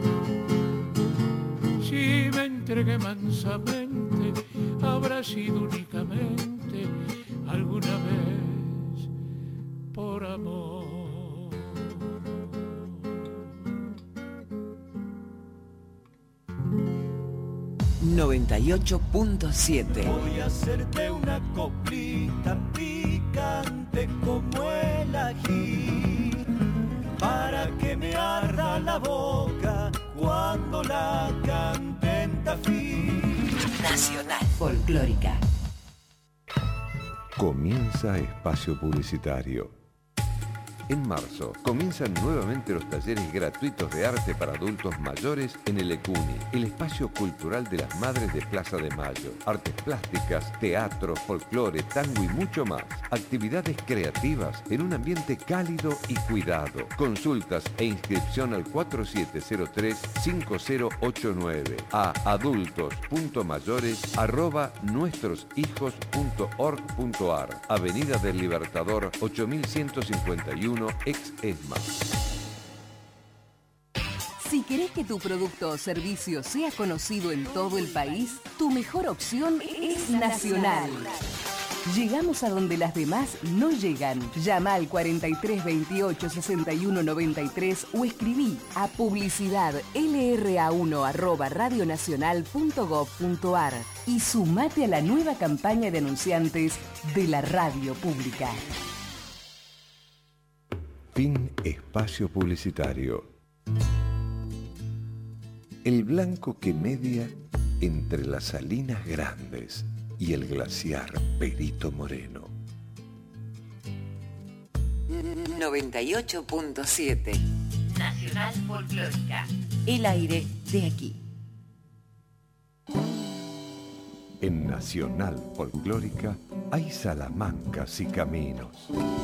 Si me entregué mansamente, habrá sido únicamente alguna vez por amor. 98.7. Voy a hacerte una coplita picante como el ají, para que me arda la boca cuando la cante en Tafí. Nacional Folclórica. Comienza espacio publicitario. En marzo comienzan nuevamente los talleres gratuitos de arte para adultos mayores en el ECUNI, el espacio cultural de las Madres de Plaza de Mayo. Artes plásticas, teatro, folclore, tango y mucho más. Actividades creativas en un ambiente cálido y cuidado. Consultas e inscripción al 4703-5089 a adultos.mayores@nuestrosHijos.org.ar, Avenida del Libertador 8151, ex ESMA. Si querés que tu producto o servicio sea conocido en todo el país, tu mejor opción es Nacional. Llegamos a donde las demás no llegan. Llama al 43 28 61 93 o escribí a publicidadlra1@radionacional.gov.ar y sumate a la nueva campaña de anunciantes de la radio pública. Fin espacio publicitario. El blanco que media entre las Salinas Grandes y el glaciar Perito Moreno. 98.7. Nacional Folclórica. El aire de aquí. En Nacional Folclórica hay salamancas y caminos.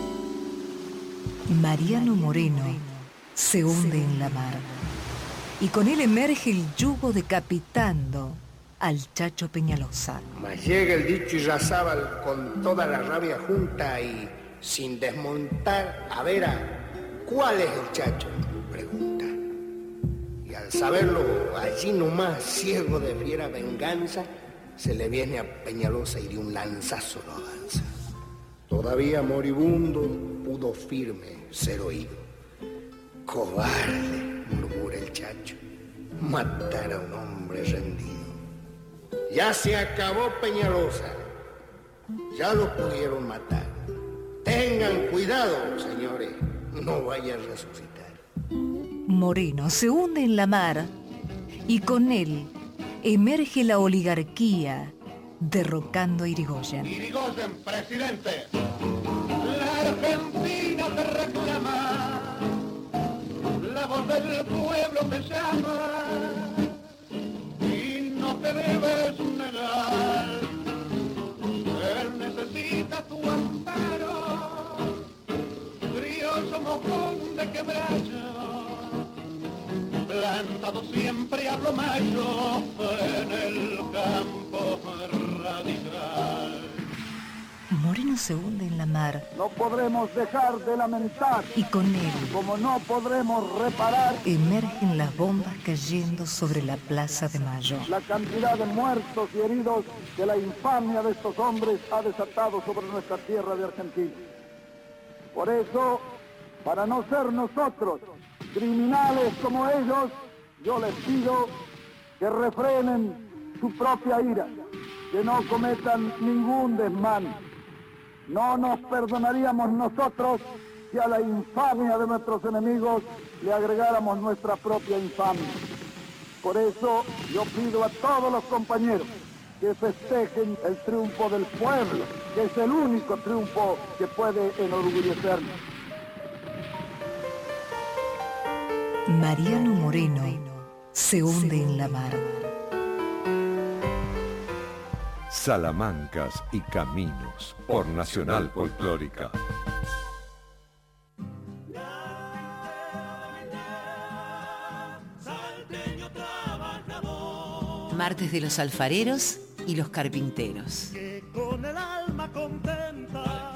Mariano Moreno se hunde en la mar y con él emerge el yugo decapitando al Chacho Peñalosa. Mas llega el dicho Irrazábal con toda la rabia junta y sin desmontar, a ver, ¿cuál es el Chacho?, pregunta. Y al saberlo, allí nomás, ciego de fiera venganza, se le viene a Peñalosa y de un lanzazo lo avanza. Todavía moribundo, pudo firme ser oído. Cobarde, murmura el Chacho, matar a un hombre rendido. Ya se acabó Peñalosa, ya lo pudieron matar. Tengan cuidado, señores, no vaya a resucitar. Moreno se hunde en la mar y con él emerge la oligarquía derrocando a Irigoyen. Irigoyen, presidente, la Argentina te reclama, la voz del pueblo te llama y no te debes negar. Él necesita tu amparo, brioso mojón de quebracho, plantado siempre a lo mayo en el campo radical. Moreno se hunde en la mar. No podremos dejar de lamentar. Y con él, como no podremos reparar, emergen las bombas cayendo sobre la Plaza de Mayo. La cantidad de muertos y heridos que la infamia de estos hombres ha desatado sobre nuestra tierra de Argentina. Por eso, para no ser nosotros criminales como ellos, yo les pido que refrenen su propia ira, que no cometan ningún desmán. No nos perdonaríamos nosotros si a la infamia de nuestros enemigos le agregáramos nuestra propia infamia. Por eso yo pido a todos los compañeros que festejen el triunfo del pueblo, que es el único triunfo que puede enorgullecernos. Mariano Moreno se hunde en la mar. Salamancas y Caminos por Nacional Folclórica. Martes de los alfareros y los carpinteros. Con el alma contenta.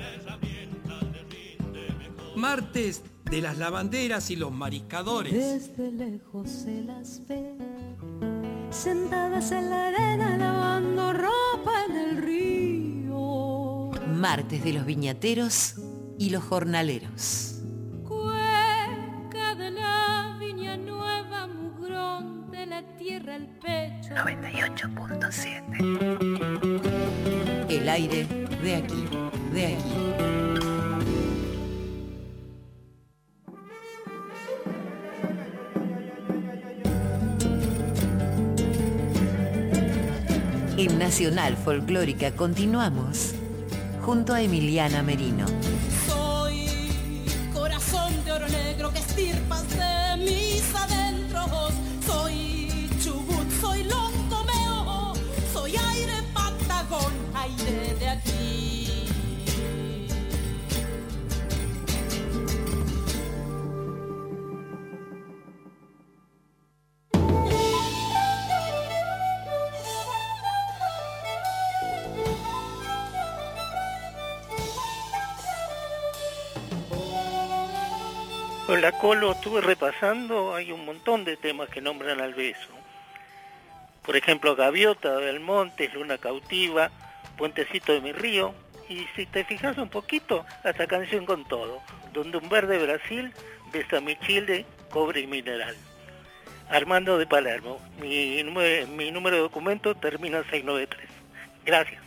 Martes de las lavanderas y los mariscadores. Desde lejos se las ve, sentadas en la arena lavando ropa en el río. Martes de los viñateros y los jornaleros. Cueca de la viña nueva, mugrón de la tierra al pecho. 98.7. El aire de aquí, de aquí. En Nacional Folclórica continuamos junto a Emiliana Merino. Soy corazón de oro negro que estirpas de mis adentros. Soy chubut, soy lontomeo, soy aire patagón, aire de aquí. Con la Colo estuve repasando, hay un montón de temas que nombran al beso. Por ejemplo, Gaviota del Monte, Luna Cautiva, Puentecito de mi Río, y si te fijas un poquito, hasta Canción con Todo, donde un verde Brasil besa mi chile, cobre y mineral. Armando de Palermo, mi número de documento termina en 693. Gracias.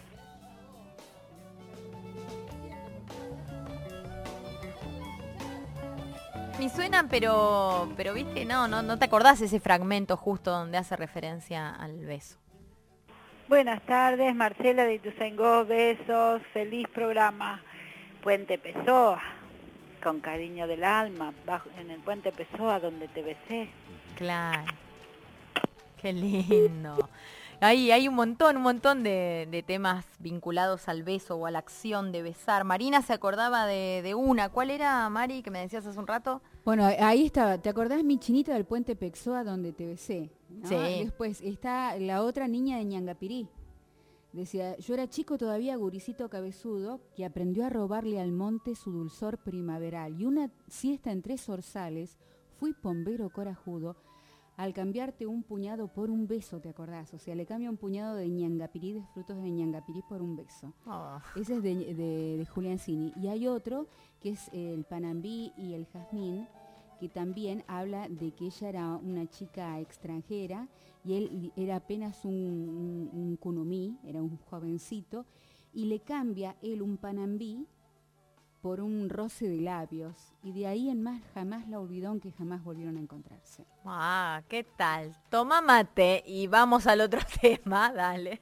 Me suenan, pero viste, no te acordás ese fragmento justo donde hace referencia al beso. Buenas tardes, Marcela de Ituzaingó, besos, feliz programa. Puente Pessoa, con cariño del alma, bajo, en el Puente Pessoa donde te besé. Claro, qué lindo. Hay un montón de temas vinculados al beso o a la acción de besar. Marina se acordaba de una. ¿Cuál era, Mari, que me decías hace un rato? Bueno, ahí estaba. ¿Te acordás, mi chinita, del Puente Pessoa donde te besé? ¿No? Sí. Y después está la otra niña de Ñangapirí. Decía, yo era chico todavía, guricito cabezudo, que aprendió a robarle al monte su dulzor primaveral. Y una siesta en 3 zorzales, fui pombero corajudo, al cambiarte un puñado por un beso, ¿te acordás? O sea, le cambia un puñado de Ñangapirí, de frutos de Ñangapirí, por un beso. Oh. Ese es de Julián Cini. Y hay otro, que es el Panambí y el Jazmín, que también habla de que ella era una chica extranjera y él era apenas un kunumí, era un jovencito, y le cambia él un Panambí por un roce de labios, y de ahí en más jamás la olvidó, aunque jamás volvieron a encontrarse. Ah, ¿qué tal? Toma mate y vamos al otro tema, dale.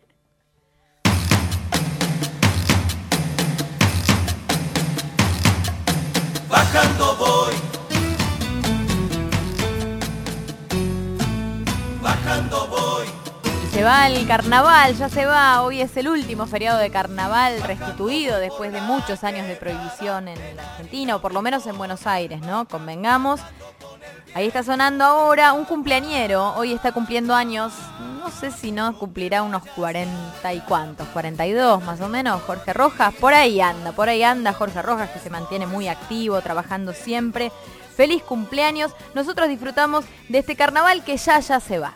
Bajando voy, bajando voy. Se va el carnaval, ya se va, hoy es el último feriado de carnaval restituido después de muchos años de prohibición en la Argentina, o por lo menos en Buenos Aires, ¿no? Convengamos. Ahí está sonando ahora un cumpleañero, hoy está cumpliendo años, no sé si no cumplirá unos 40 y cuantos, 42 más o menos, Jorge Rojas, por ahí anda Jorge Rojas, que se mantiene muy activo, trabajando siempre. Feliz cumpleaños, nosotros disfrutamos de este carnaval que ya se va.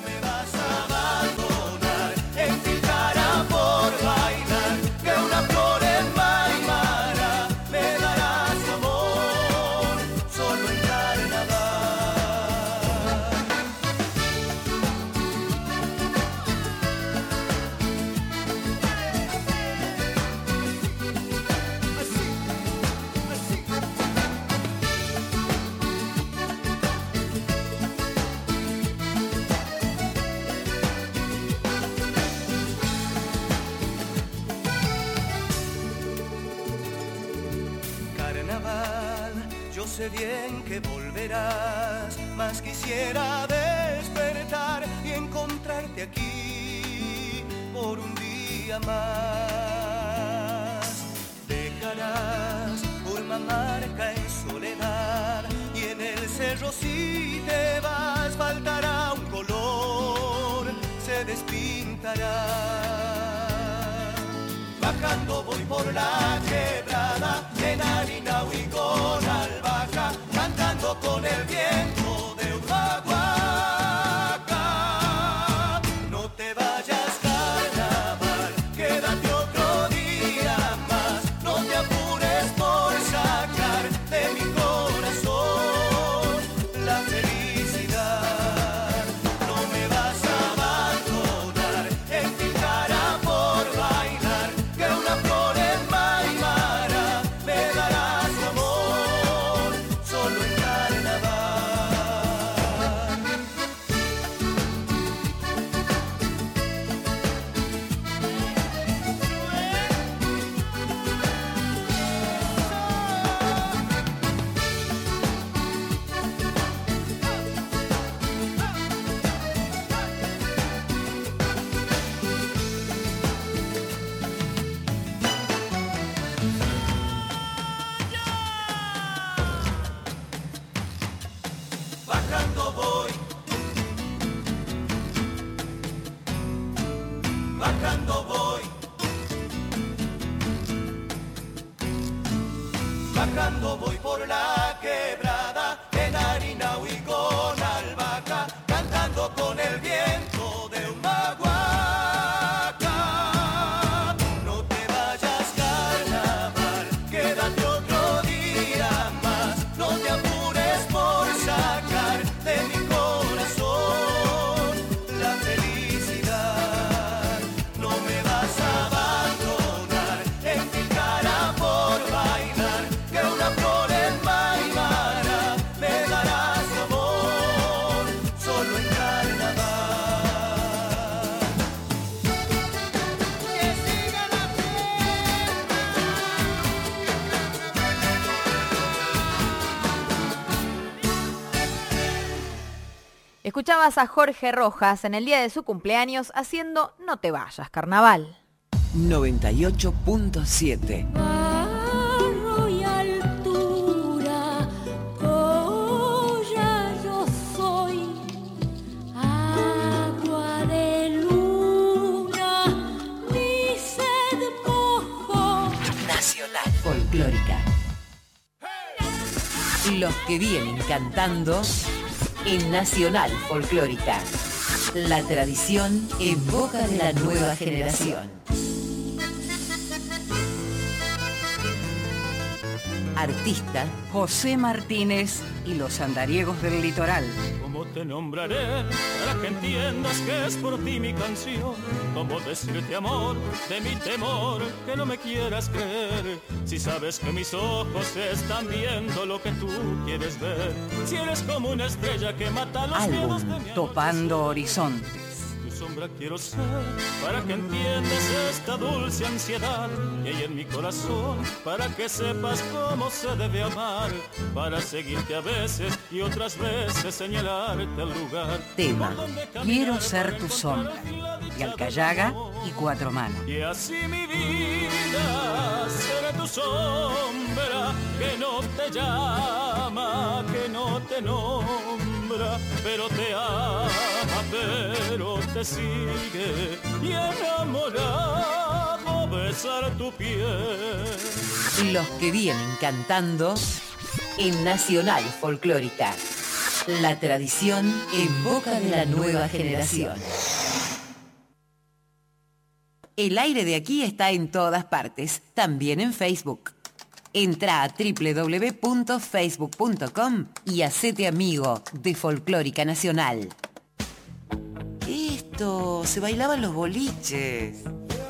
Sé bien que volverás, mas quisiera despertar y encontrarte aquí por un día más. Dejarás Purmamarca en soledad y en el cerro si te vas faltará un color, se despintará. Bajando voy por la quebrada, en Arinau y con albahaca, cantando con el viento de Humahuaca. No te vayas, carnaval, quédate otro día más, no te apures por sacar de mi corazón la felicidad. No me vas a abandonar en mi cara por bailar, que una flor en Maimara me dará su amor solo en carnaval. Bajando voy, bajando voy, bajando voy por la quebrada, en Arinau y con albahaca, cantando con el viento de Humahuaca. No te vayas, carnaval, quédate otro día más, no te apures por sacar de mi corazón la felicidad. No me vas a abandonar en mi cara por bailar, que una flor en Maimara me dará su amor solo en carnaval. Que siga la Escuchabas a Jorge Rojas en el día de su cumpleaños haciendo No te vayas, carnaval. 98.7. Barro y altura, Goya yo soy, agua de luna, mi sed mojo. Nacional Folclórica. Los que vienen cantando en Nacional Folclórica. La tradición en boca de la nueva generación. Artista José Martínez y los andariegos del litoral. ¿Cómo te nombraré para que entiendas que es por ti mi canción? ¿Cómo decirte amor de mi temor que no me quieras creer? Si sabes que mis ojos están viendo lo que tú quieres ver. Si eres como una estrella que mata los miedos de mi Álbum Topando Horizontes. Tus sombra quiero ser, para que entiendas esta dulce ansiedad que hay en mi corazón, para que sepas cómo se debe amar, para seguirte a veces y otras veces señalarte el lugar. Tema, quiero ser tu sombra, de Alcayaga y Cuatro Manos. Y así mi vida será tu sombra, que no te llama, que no te nombra, pero te ama, pero te sigue, y enamorado besar tu piel. Los que vienen cantando en Nacional Folclórica. La tradición en boca de la nueva generación. El aire de aquí está en todas partes, también en Facebook. Entra a www.facebook.com y hacete amigo de Folclórica Nacional. Esto se bailaba en los boliches.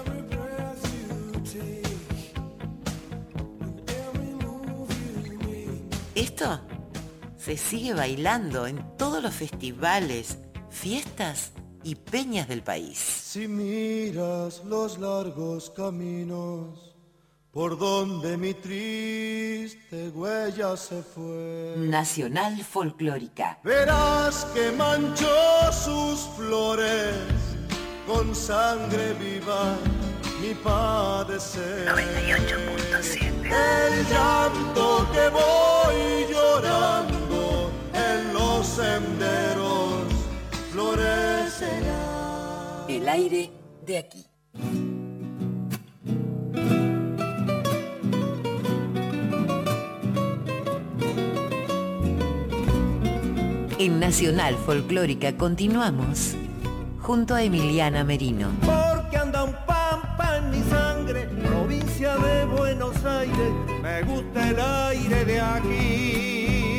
Esto se sigue bailando en todos los festivales, fiestas y peñas del país. Si miras los largos caminos por donde mi triste huella se fue, Nacional Folclórica. verás que manchó sus flores con sangre viva mi padecer. 98.7. El llanto que voy llorando en los senderos florecerá. El aire de aquí. En Nacional Folclórica continuamos junto a Emiliana Merino. Porque anda un pampa en mi sangre, provincia de Buenos Aires, me gusta el aire de aquí.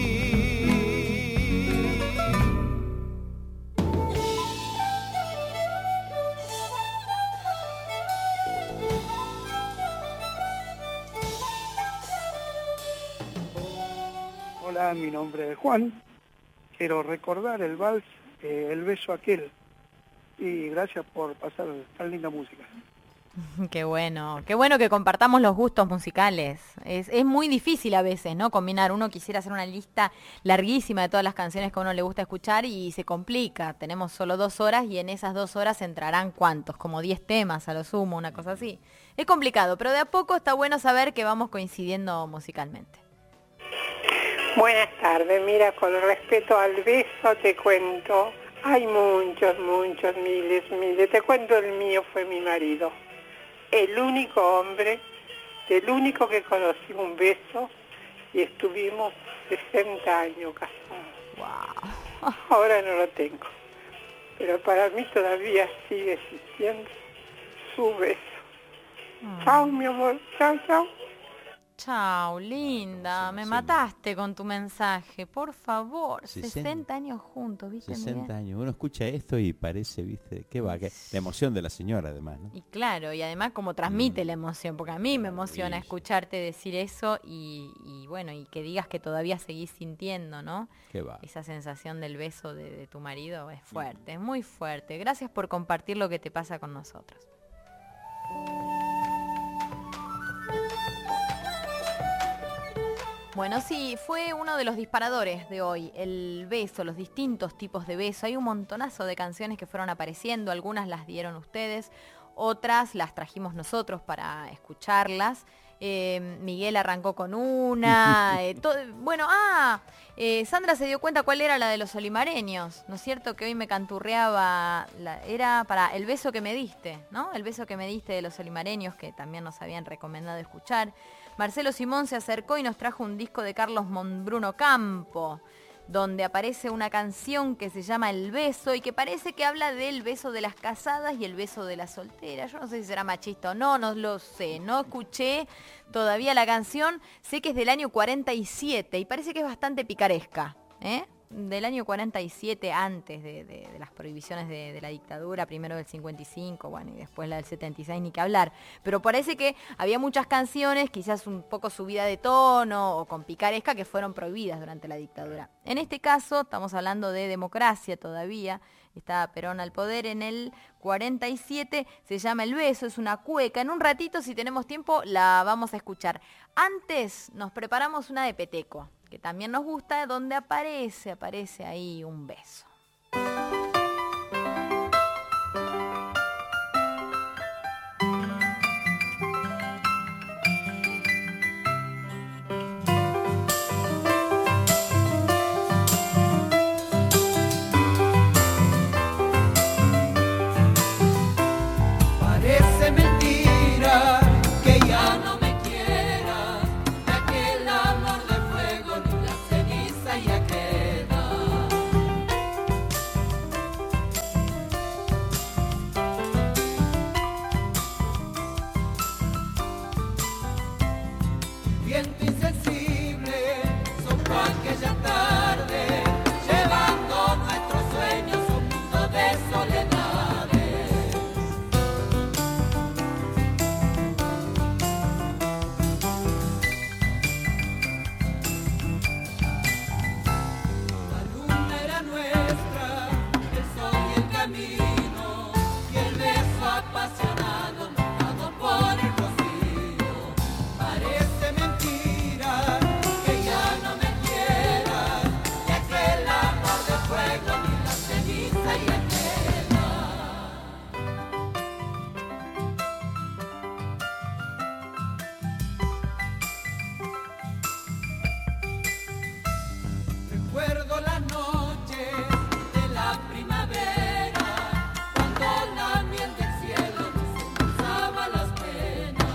Hola, mi nombre es Juan. Quiero recordar el vals, El beso aquel. Y gracias por pasar tan linda música. Qué bueno que compartamos los gustos musicales. Es muy difícil a veces, ¿no? Combinar. Uno quisiera hacer una lista larguísima de todas las canciones que a uno le gusta escuchar y se complica. Tenemos solo 2 horas y en esas 2 horas entrarán ¿cuántos? Como 10 temas a lo sumo, una cosa así. Es complicado, pero de a poco está bueno saber que vamos coincidiendo musicalmente. Buenas tardes, mira, con respeto al beso te cuento, hay muchos, miles, te cuento el mío fue mi marido, el único hombre, el único que conocí un beso y estuvimos 60 años casados. Wow. Ahora no lo tengo, pero para mí todavía sigue existiendo su beso. Chao, mi amor, chao, chao. Chao, linda, me mataste con tu mensaje, por favor, 60 60 años juntos, ¿viste? 60 Miguel? años, uno escucha esto y parece, ¿viste? Qué va, la emoción de la señora además, ¿no? Y claro, y además como transmite la emoción, porque a mí me emociona escucharte decir eso y bueno, y que digas que todavía seguís sintiendo, ¿no? Qué va. Esa sensación del beso de tu marido es fuerte, es muy fuerte. Gracias por compartir lo que te pasa con nosotros. Bueno, sí, fue uno de los disparadores de hoy, el beso, los distintos tipos de beso. Hay un montonazo de canciones que fueron apareciendo, algunas las dieron ustedes, otras las trajimos nosotros para escucharlas. Miguel arrancó con una, Sandra se dio cuenta cuál era la de los olimareños, ¿no es cierto? Que hoy me canturreaba, era para El beso que me diste, ¿no? El beso que me diste de los olimareños, que también nos habían recomendado escuchar. Marcelo Simón se acercó y nos trajo un disco de Carlos Monbruno Campo, donde aparece una canción que se llama El beso y que parece que habla del beso de las casadas y el beso de las solteras. Yo no sé si será machista o no, no lo sé, no escuché todavía la canción, sé que es del año 47 y parece que es bastante picaresca, del año 47, antes de las prohibiciones de la dictadura, primero del 55, bueno, y después la del 76, ni que hablar. Pero parece que había muchas canciones, quizás un poco subida de tono o con picaresca, que fueron prohibidas durante la dictadura. En este caso, estamos hablando de democracia todavía, está Perón al poder en el 47, se llama El Beso, es una cueca. En un ratito, si tenemos tiempo, la vamos a escuchar. Antes nos preparamos una de Peteco, que también nos gusta, donde aparece ahí un beso. Parece mentira que ya no me quieras, de aquel amor de fuego ni la ceniza ya queda. Viento insensible sopló aquella tarde, llevando nuestros sueños a un mundo de soledades. La luna era nuestra, el sol y el camino, y el beso apasionado mojado por el rocío. Parece mentira que ya no me quieras, de aquel amor de fuego ni la ceniza ya queda. Recuerdo las noches de la primavera, cuando la miel del cielo nos endulzaba las penas.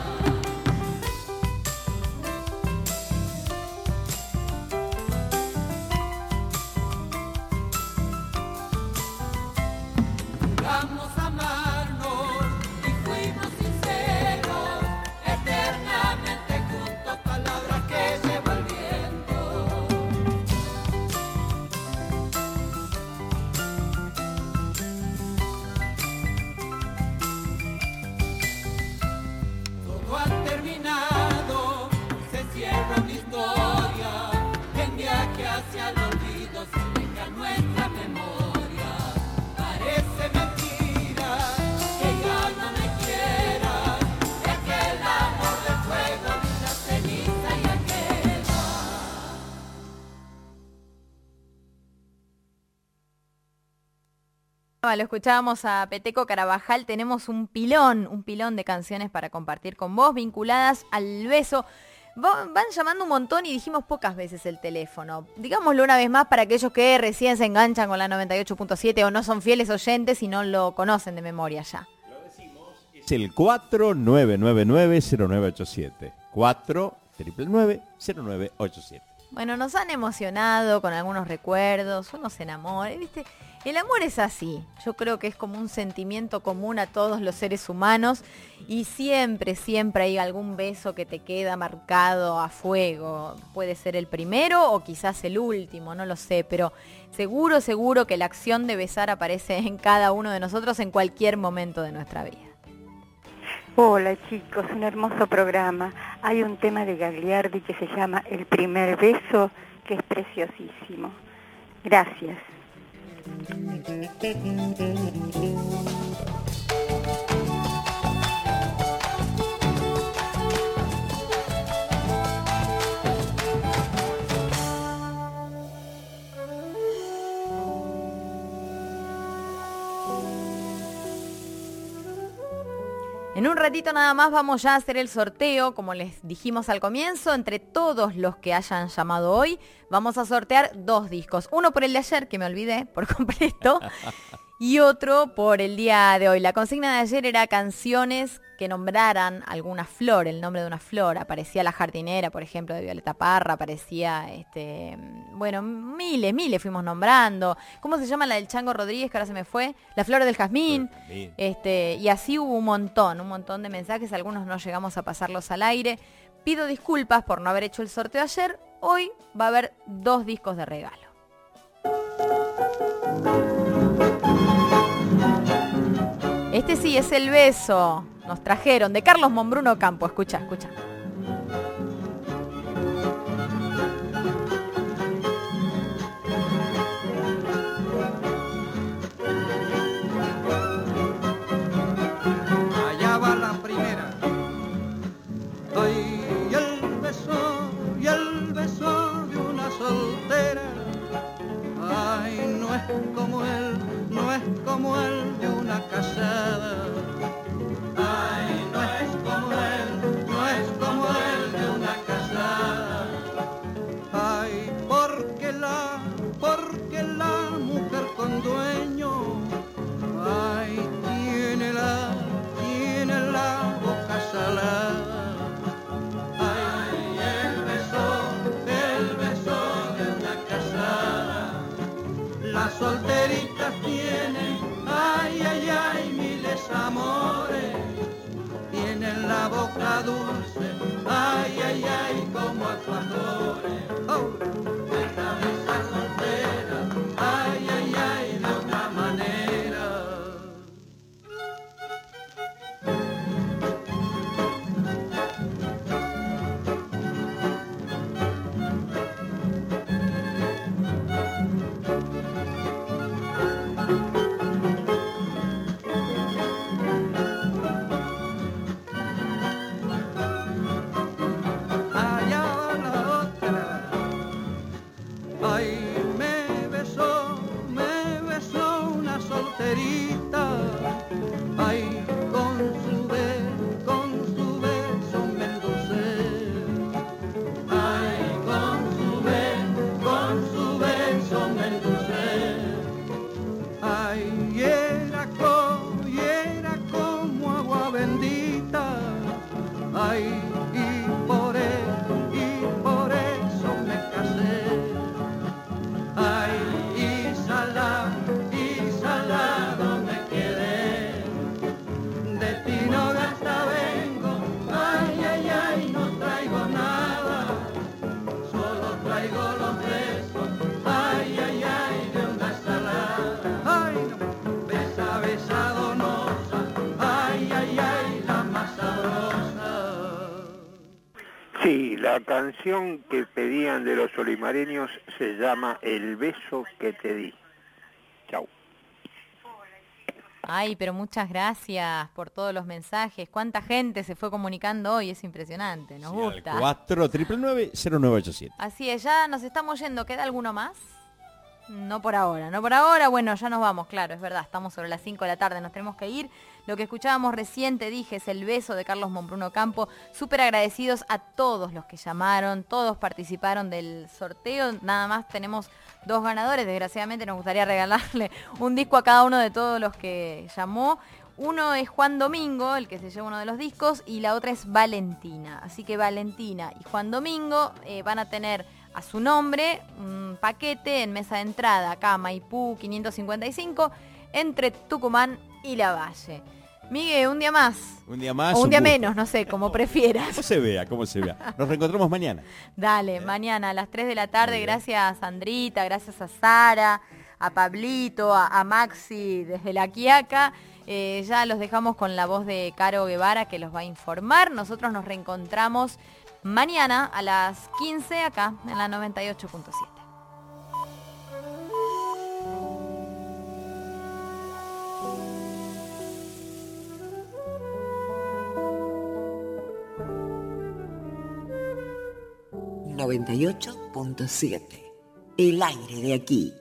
Juramos amarnos y fuimos sinceros, eternamente juntos, palabras que llevó el viento. Todo ha terminado, se cierra una historia, en viaje hacia el olvido se deja nuestra memoria. Parece mentira que ya no me quieras, de aquel amor de fuego ni la ceniza ya queda. Lo escuchábamos a Peteco Carabajal. Tenemos un pilón de canciones para compartir con vos, vinculadas al beso. Van llamando un montón y dijimos pocas veces el teléfono. Digámoslo una vez más para aquellos que recién se enganchan con la 98.7 o no son fieles oyentes y no lo conocen de memoria ya. Es el 4999-0987. 4-999-0987. Bueno, nos han emocionado con algunos recuerdos, uno se enamora, ¿viste? El amor es así, yo creo que es como un sentimiento común a todos los seres humanos y siempre hay algún beso que te queda marcado a fuego. Puede ser el primero o quizás el último, no lo sé, pero seguro que la acción de besar aparece en cada uno de nosotros en cualquier momento de nuestra vida. Hola chicos, un hermoso programa. Hay un tema de Gagliardi que se llama El primer beso, que es preciosísimo. Gracias. En un ratito nada más vamos ya a hacer el sorteo, como les dijimos al comienzo, entre todos los que hayan llamado hoy, vamos a sortear 2 discos. Uno por el de ayer, que me olvidé por completo, y otro por el día de hoy. La consigna de ayer era canciones que nombraran alguna flor, el nombre de una flor. Aparecía La jardinera, por ejemplo, de Violeta Parra, aparecía, miles fuimos nombrando. ¿Cómo se llama la del Chango Rodríguez, que ahora se me fue? La flor del jazmín. Y así hubo un montón de mensajes, algunos no llegamos a pasarlos al aire. Pido disculpas por no haber hecho el sorteo ayer. Hoy va a haber 2 discos de regalo. Este sí es El beso. Nos trajeron de Carlos Monbruno Campo. Escucha, escucha. Allá va la primera. Doy y el beso de una soltera. Ay, no es como él, no es como él de una casada. Ay, no es como él, no es como él de una casada. Ay, porque la mujer con dueño, ay, tiene la boca salada. Ay, el beso de una casada. Las solteritas tienen, ay, ay, ay, miles amores. Tienen la boca dulce, ay, ay, ay, como alfajores. Oh. Esa soltera, ay, ay, ay, de otra manera. Ay, me besó una solterita. Ay, con su beso me endulcé. Ay, con su beso me endulcé. Ay, y era como agua bendita. Ay, y por eso me casé. Ay, y salado me quedé. De ti no gasta vengo. Ay, ay, ay, no traigo nada. Solo traigo los besos. Ay, ay, ay, de una salada. Ay, no, besa donosa. Ay, ay, ay, la más sabrosa. Sí, la canción que pedían de los olimareños se llama El beso que te di. Chau. Ay, pero muchas gracias por todos los mensajes. Cuánta gente se fue comunicando hoy, es impresionante, nos gusta. 499-0987. Así es, ya nos estamos yendo. ¿Queda alguno más? No por ahora, bueno, ya nos vamos, claro, es verdad, estamos sobre las 5 de la tarde, nos tenemos que ir. Lo que escuchábamos recién, te dije, es El beso de Carlos Monbruno Campo. Súper agradecidos a todos los que llamaron, todos participaron del sorteo, nada más tenemos 2 ganadores, desgraciadamente nos gustaría regalarle un disco a cada uno de todos los que llamó. Uno es Juan Domingo, el que se lleva uno de los discos, y la otra es Valentina. Así que Valentina y Juan Domingo van a tener a su nombre un paquete en mesa de entrada, acá Maipú 555, entre Tucumán y La Valle. Miguel, un día más. Un día más. O un día menos, no sé, como prefieras. Como se vea. Nos reencontramos mañana. Dale, mañana a las 3 de la tarde. Gracias a Sandrita, gracias a Sara, a Pablito, a Maxi desde La Quiaca. Ya los dejamos con la voz de Caro Guevara, que los va a informar. Nosotros nos reencontramos mañana a las 15 acá en la 98.7. ...98.7... el aire de aquí.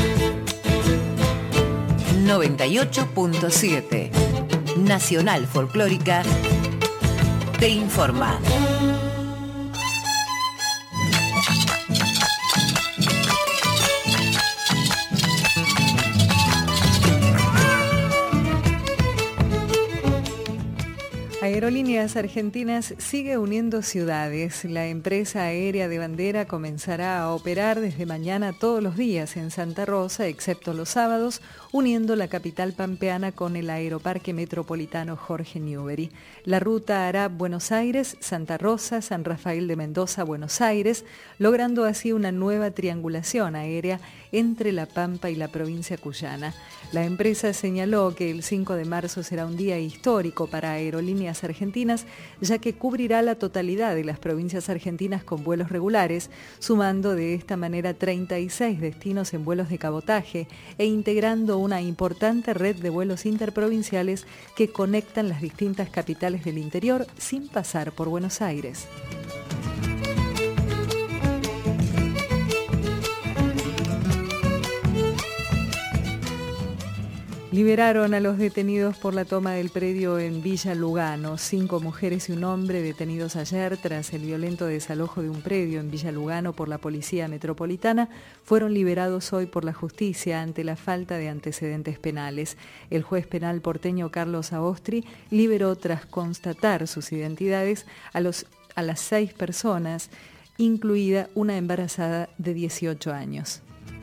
98.7... Nacional Folclórica te informa. Aerolíneas Argentinas sigue uniendo ciudades. La empresa aérea de bandera comenzará a operar desde mañana todos los días en Santa Rosa, excepto los sábados, uniendo la capital pampeana con el Aeroparque Metropolitano Jorge Newbery. La ruta hará Buenos Aires, Santa Rosa, San Rafael de Mendoza, Buenos Aires, logrando así una nueva triangulación aérea entre La Pampa y la provincia cuyana. La empresa señaló que el 5 de marzo será un día histórico para Aerolíneas Argentinas, ya que cubrirá la totalidad de las provincias argentinas con vuelos regulares, sumando de esta manera 36 destinos en vuelos de cabotaje e integrando una importante red de vuelos interprovinciales que conectan las distintas capitales del interior sin pasar por Buenos Aires. Liberaron a los detenidos por la toma del predio en Villa Lugano. 5 mujeres y un hombre detenidos ayer tras el violento desalojo de un predio en Villa Lugano por la Policía Metropolitana fueron liberados hoy por la justicia ante la falta de antecedentes penales. El juez penal porteño Carlos Aostri liberó tras constatar sus identidades a las 6 personas, incluida una embarazada de 18 años.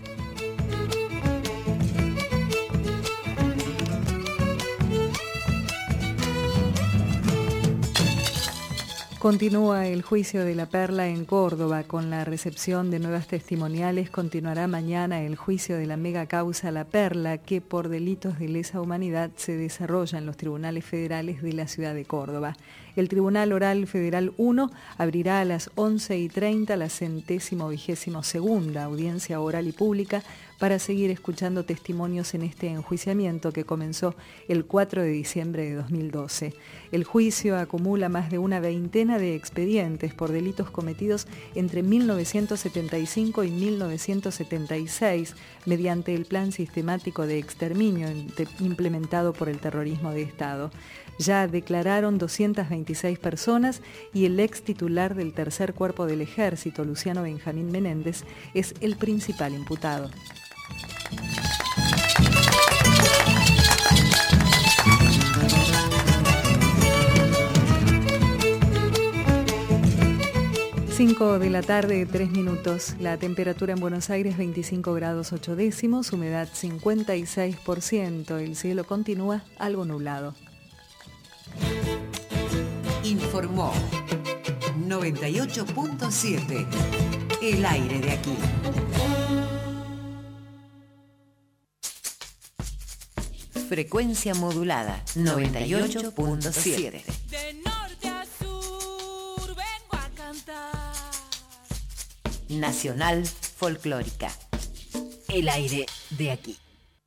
Continúa el juicio de La Perla en Córdoba. Con la recepción de nuevas testimoniales continuará mañana el juicio de la mega causa La Perla, que por delitos de lesa humanidad se desarrolla en los tribunales federales de la ciudad de Córdoba. El Tribunal Oral Federal 1 abrirá a las 11:30 la 122ª audiencia oral y pública para seguir escuchando testimonios en este enjuiciamiento que comenzó el 4 de diciembre de 2012. El juicio acumula más de una veintena de expedientes por delitos cometidos entre 1975 y 1976 mediante el Plan Sistemático de Exterminio implementado por el terrorismo de Estado. Ya declararon 226 personas y el ex titular del tercer cuerpo del ejército, Luciano Benjamín Menéndez, es el principal imputado. Cinco de la tarde, 3 minutos. La temperatura en Buenos Aires 25 grados 8 décimos, humedad 56%. El cielo continúa algo nublado. Informó 98.7, el aire de aquí. Frecuencia modulada 98.7. De norte a sur vengo a cantar. Nacional Folclórica, el aire de aquí.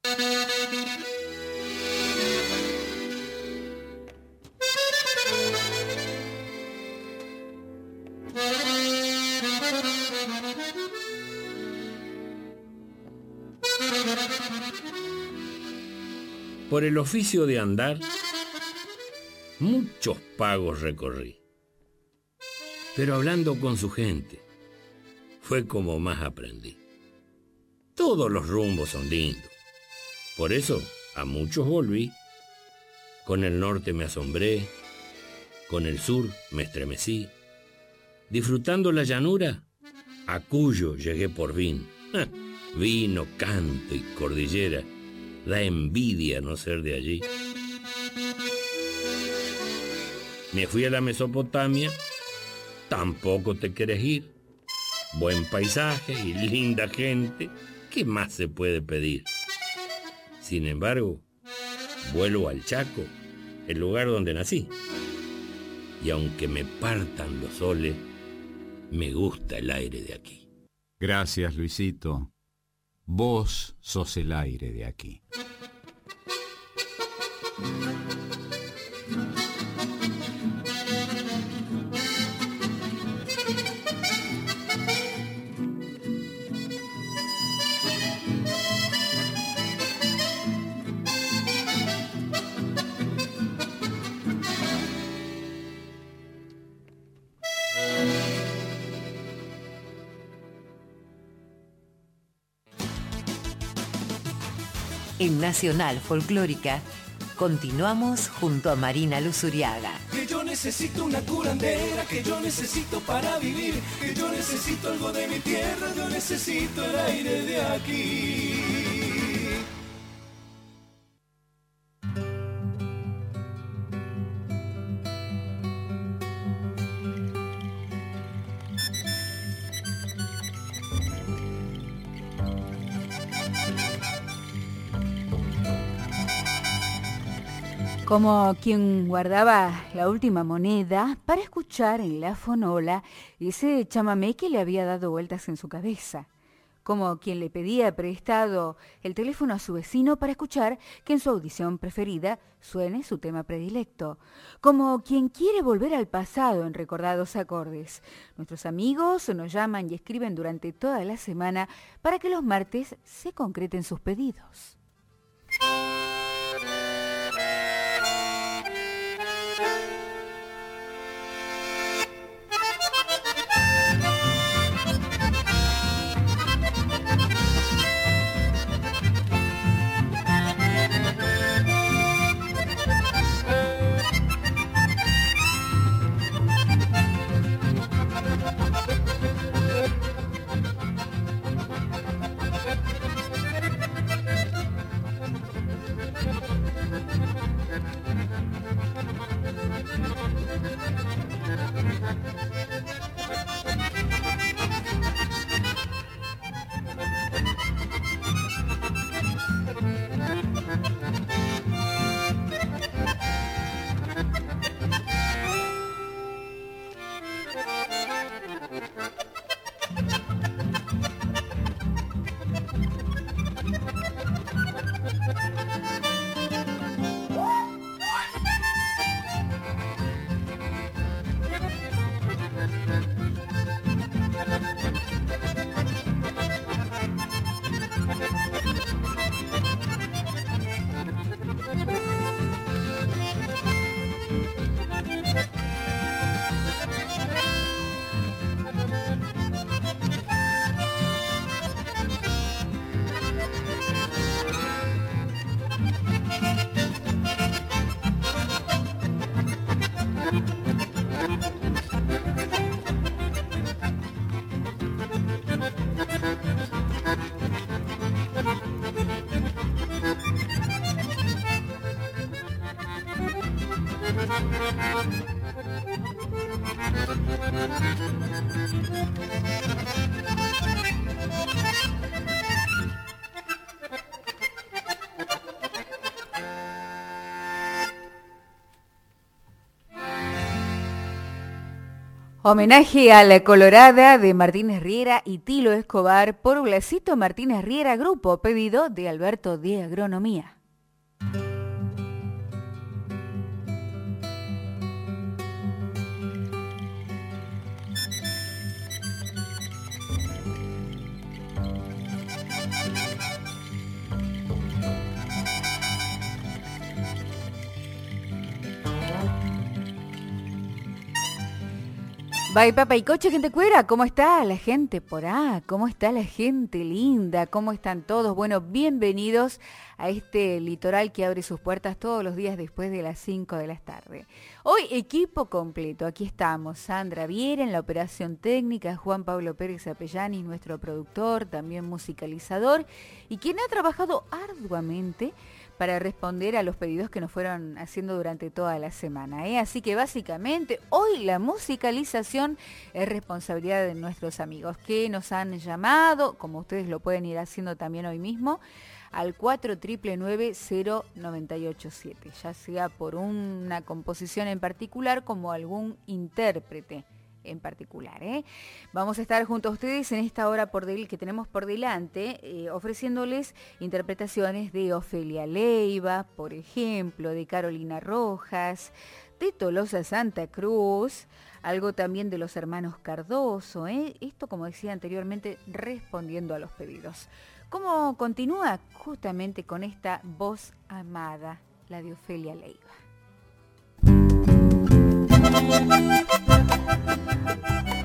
Por el oficio de andar, muchos pagos recorrí. Pero hablando con su gente, fue como más aprendí. Todos los rumbos son lindos. Por eso a muchos volví. Con el norte me asombré, con el sur me estremecí. Disfrutando la llanura, a Cuyo llegué por fin. Vino, canto y cordillera. Da envidia no ser de allí. Me fui a la Mesopotamia, tampoco te querés ir. Buen paisaje y linda gente, ¿qué más se puede pedir? Sin embargo, vuelvo al Chaco, el lugar donde nací. Y aunque me partan los soles, me gusta el aire de aquí. Gracias, Luisito. Vos sos el aire de aquí. En Nacional Folclórica, continuamos junto a Marina Luzuriaga. Que yo necesito una curandera, que yo necesito para vivir, que yo necesito algo de mi tierra, yo necesito el aire de aquí. Como quien guardaba la última moneda para escuchar en la fonola ese chamamé que le había dado vueltas en su cabeza. Como quien le pedía prestado el teléfono a su vecino para escuchar que en su audición preferida suene su tema predilecto. Como quien quiere volver al pasado en recordados acordes. Nuestros amigos nos llaman y escriben durante toda la semana para que los martes se concreten sus pedidos. Homenaje a La Colorada de Martínez Riera y Tilo Escobar por Blasito Martínez Riera Grupo, pedido de Alberto de Agronomía. Bye, papá y coche, gente cuera, ¿cómo está la gente por ahí? ¿Cómo está la gente linda? ¿Cómo están todos? Bueno, bienvenidos a este litoral que abre sus puertas todos los días después de las 5 de la tarde. Hoy equipo completo, aquí estamos, Sandra Viera en la operación técnica, Juan Pablo Pérez Apellani, nuestro productor, también musicalizador, y quien ha trabajado arduamente para responder a los pedidos que nos fueron haciendo durante toda la semana, ¿eh? Así que básicamente hoy la musicalización es responsabilidad de nuestros amigos que nos han llamado, como ustedes lo pueden ir haciendo también hoy mismo, al 4999-0987, ya sea por una composición en particular como algún intérprete en particular, ¿eh? Vamos a estar junto a ustedes en esta hora que tenemos por delante, ofreciéndoles interpretaciones de Ofelia Leiva, por ejemplo, de Carolina Rojas, de Tolosa Santa Cruz, algo también de los hermanos Cardoso, ¿eh? Esto, como decía anteriormente, respondiendo a los pedidos. ¿Cómo continúa? Justamente con esta voz amada, la de Ofelia Leiva.